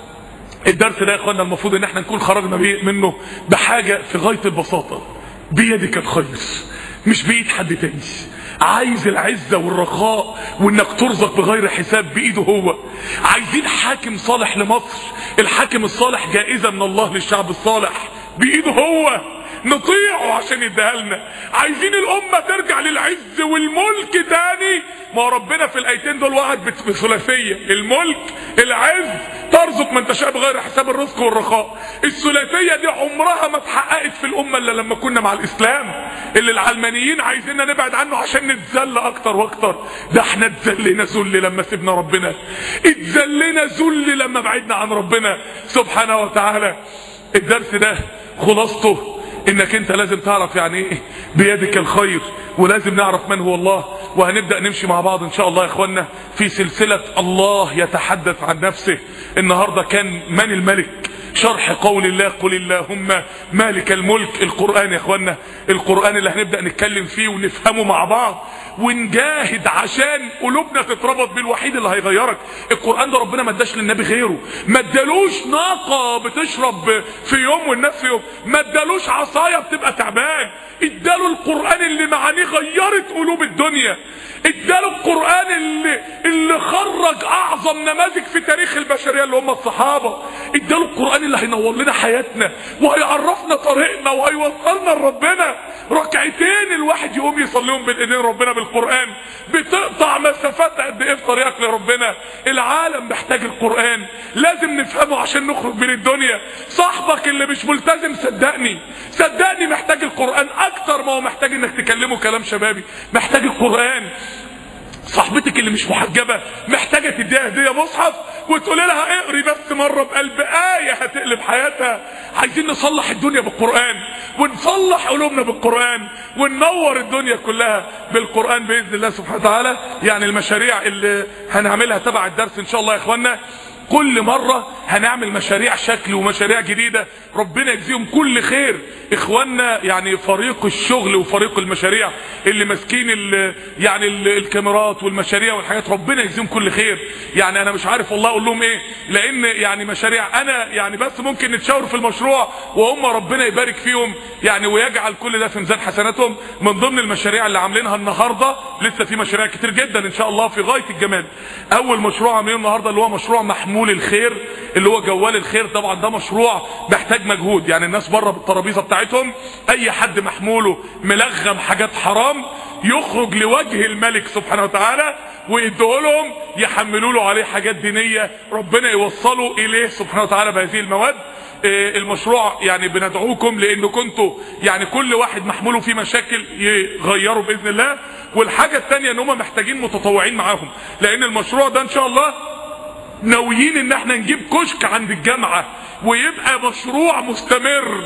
الدرس ده يا اخوانا المفروض ان احنا نكون خرجنا منه بحاجة في غاية البساطة، بيدك الخير مش بإيد حد تاني. عايز العزة والرخاء وانك ترزق بغير حساب بإيده هو. عايزين حاكم صالح لمصر، الحاكم الصالح جائزة من الله للشعب الصالح بإيده هو، نطيعه عشان يديها لنا. عايزين الامه ترجع للعز والملك تاني، ما ربنا في الايتين دول وعد بثلاثيه، الملك، العز، ترزق من تشاء بغير حساب، الرزق والرخاء. الثلاثيه دي عمرها ما اتحققت في الامه الا لما كنا مع الاسلام، اللي العلمانيين عايزيننا نبعد عنه عشان نتذل اكتر واكتر. ده احنا اتذلنا ذل لما سيبنا ربنا، اتذلنا ذل لما بعدنا عن ربنا سبحانه وتعالى. الدرس ده خلاصته انك انت لازم تعرف يعني ايه بيدك الخير، ولازم نعرف من هو الله. وهنبدأ نمشي مع بعض ان شاء الله يا اخوانا في سلسلة الله يتحدث عن نفسه. النهاردة كان من الملك، شرح قول الله قل اللهم مالك الملك. القرآن يا اخوانا، القرآن اللي هنبدأ نتكلم فيه ونفهمه مع بعض ونجاهد عشان قلوبنا تتربط بالوحيد اللي هيغيرك. القرآن ده ربنا ما اداش للنبي غيره، ما ادالوش ناقة بتشرب في يوم والناس في يوم، ما ادالوش عصاية بتبقى تعبان، اداله القرآن اللي معانيه غيرت قلوب الدنيا، اداله القرآن اللي اللي خرج اعظم نماذج في تاريخ البشرية اللي هم الصحابة، اداله القرآن اللي هينور لنا حياتنا وهيعرفنا طريقنا وهيوصلنا لربنا. ركعتين الواحد يقوم يصليهم بين ايدين ربنا بالقرآن بتقطع مسافات قد ايه في طريقك لربنا. العالم محتاج القرآن، لازم نفهمه عشان نخرج من الدنيا. صاحبك اللي مش ملتزم صدقني صدقني محتاج القرآن اكتر ما هو محتاج انك تكلمه كلام شبابي، محتاج القرآن. صاحبتك اللي مش محجبة محتاجة تديها هدية مصحف وتقول لها اقري بس مرة بقلب آية هتقلب حياتها. عايزين نصلح الدنيا بالقرآن ونصلح قلوبنا بالقرآن وننور الدنيا كلها بالقرآن بإذن الله سبحانه وتعالى. يعني المشاريع اللي هنعملها تبع الدرس ان شاء الله يا اخوانا، كل مرة هنعمل مشاريع شكل ومشاريع جديدة، ربنا يجزيهم كل خير اخواننا. يعني فريق الشغل وفريق المشاريع اللي ماسكين يعني ال الكاميرات والمشاريع والحاجات، ربنا يجزيهم كل خير. يعني انا مش عارف والله اقول لهم ايه، لان يعني مشاريع انا يعني بس ممكن نتشاور في المشروع وهم ربنا يبارك فيهم يعني ويجعل كل ده في ميزان حسناتهم. من ضمن المشاريع اللي عاملينها النهارده، لسه في مشاريع كتير جدا ان شاء الله في غاية الجمال. اول مشروع عاملينه النهارده اللي هو مشروع محمول الخير، اللي هو جوال الخير. طبعا ده مشروع محتاج مجهود، يعني الناس بره بالترابيزه بتاعتهم اي حد محموله ملغم حاجات حرام يخرج لوجه الملك سبحانه وتعالى ويديهولهم يحملوا له عليه حاجات دينيه ربنا يوصلوا اليه سبحانه وتعالى بهذه المواد. المشروع يعني بندعوكم لانه كنتوا يعني كل واحد محموله فيه مشاكل يغيروا باذن الله. والحاجه الثانيه ان هم محتاجين متطوعين معاهم، لان المشروع ده ان شاء الله ناويين ان احنا نجيب كشك عند الجامعة ويبقى مشروع مستمر،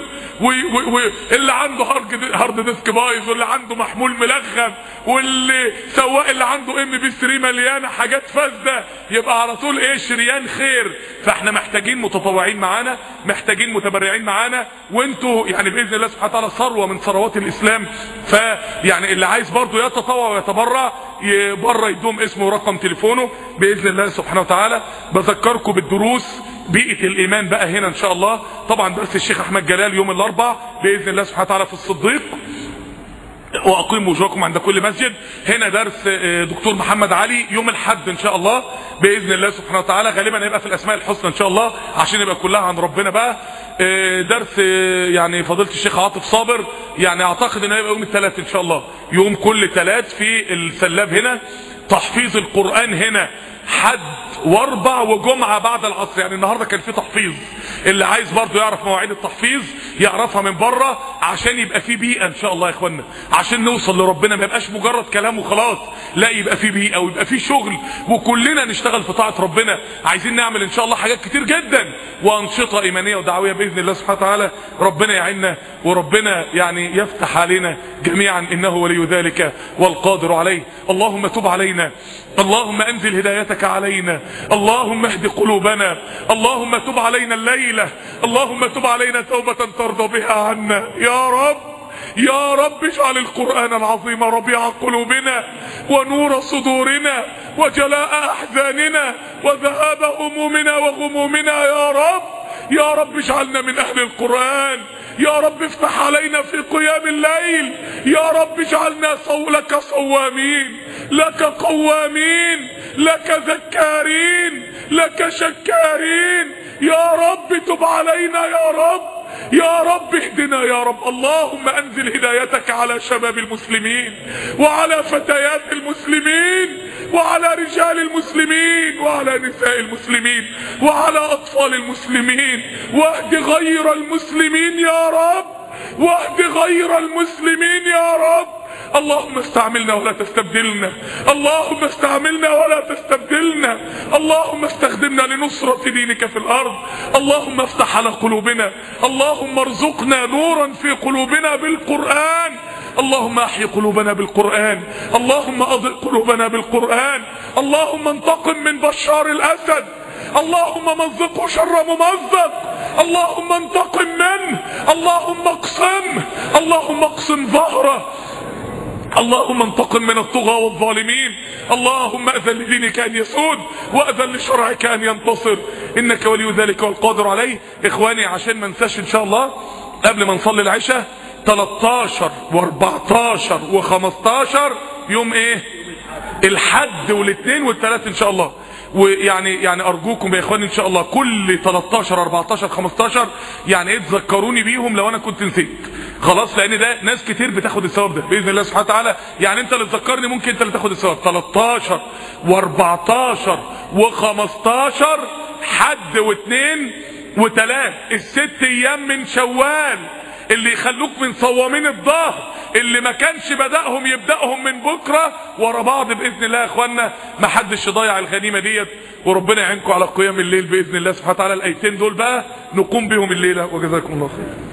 واللي عنده هارد ديسك بايظ واللي عنده محمول ملغم واللي سواق اللي عنده ام بي ثلاثة مليانه حاجات فاسده يبقى على طول ايه شريان خير. فاحنا محتاجين متطوعين معانا، محتاجين متبرعين معانا، وانتوا يعني باذن الله سبحانه وتعالى ثروه من ثروات الاسلام. فيعني اللي عايز برضه يتطوع ويتبرع بره يدوم اسمه ورقم تليفونه باذن الله سبحانه وتعالى. بذكركم بالدروس بيئة الايمان بقى هنا ان شاء الله. طبعا درس الشيخ احمد جلال يوم الاربعاء باذن الله سبحانه وتعالى في الصديق. واقيموا وجوهكم عند كل مسجد. هنا درس دكتور محمد علي يوم الاحد ان شاء الله باذن الله سبحانه وتعالى، غالبا هيبقى في الاسماء الحسنى ان شاء الله عشان يبقى كلها عن ربنا بقى. درس يعني فضيله الشيخ عاطف صابر، يعني اعتقد انه هيبقى يوم الثلاث ان شاء الله، يوم كل ثلاث في السلاب هنا، تحفيظ القرآن هنا حد واربع وجمعة بعد العصر. يعني النهاردة كان في تحفيظ، اللي عايز برضو يعرف مواعيد التحفيظ يعرفها من بره عشان يبقى في بيئة ان شاء الله يا اخوانا، عشان نوصل لربنا، ما يبقاش مجرد كلام وخلاص، لا يبقى في بيئة ويبقى في شغل وكلنا نشتغل في طاعة ربنا. عايزين نعمل ان شاء الله حاجات كتير جدا وانشطة ايمانية ودعوية باذن الله سبحانه وتعالى. ربنا يعيننا وربنا يعني يفتح علينا جميعا، انه ولي ذلك والقادر عليه. اللهم تب علينا، اللهم انزل هدايتك علينا، اللهم اهد قلوبنا، اللهم تب علينا الليلة، اللهم تب علينا توبة ترضى بها عنا يا رب. يا رب اجعل القرآن العظيم ربيع قلوبنا ونور صدورنا وجلاء احزاننا وذهاب همومنا وغمومنا يا رب. يا رب اجعلنا من اهل القرآن، يا رب افتح علينا في قيام الليل، يا رب اجعلنا صو لك صوامين، لك قوامين، لك ذكارين، لك شكارين. يا رب تب علينا يا رب، يا رب اهدنا يا رب. اللهم انزل هدايتك على شباب المسلمين وعلى فتيات المسلمين وعلى رجال المسلمين وعلى نساء المسلمين وعلى اطفال المسلمين، واهد غير المسلمين يا رب، واهد غير المسلمين يا رب. اللهم استعملنا ولا تستبدلنا، اللهم استعملنا ولا تستبدلنا، اللهم استخدمنا لنصرة دينك في الارض. اللهم افتح على قلوبنا، اللهم ارزقنا نورا في قلوبنا بالقرآن. اللهم احي قلوبنا بالقرآن، اللهم اضئ قلوبنا بالقرآن. اللهم انتقم من بشار الاسد، اللهم مزقه شر ممزق، اللهم انتقم منه، اللهم اقسمه، اللهم اقسم ظهره، اللهم انتقم من الطغاة والظالمين. اللهم اذن لدينك ان يسود واذن لشرعك ان ينتصر، انك ولي ذلك والقادر عليه. اخواني عشان ما انساش ان شاء الله قبل ما نصلي العشاء، تلتاشر واربعتاشر وخمستاشر يوم ايه؟ الحد والاثنين والثلاث ان شاء الله. ويعني يعني ارجوكم يا اخواني ان شاء الله كل تلتاشر اربعتاشر خمستاشر يعني ايه تذكروني بيهم لو انا كنت نسيت خلاص، لان ده ناس كتير بتاخد الثواب ده باذن الله سبحانه وتعالى. يعني انت اللي تذكرني ممكن انت اللي تاخد الثواب. تلتاشر واربعتاشر وخمستاشر حد واثنين وثلاث، الست ايام من شوال اللي يخلوك من صوامين الظهر، اللي ما كانش بدأهم يبدأهم من بكرة ورا بعض بإذن الله يا اخوانا. ما حدش يضيع الغنيمة ديت، وربنا يعينكم على قيام الليل بإذن الله سبحانه وتعالى. الآيتين دول بقى نقوم بهم الليلة، وجزاكم الله خير.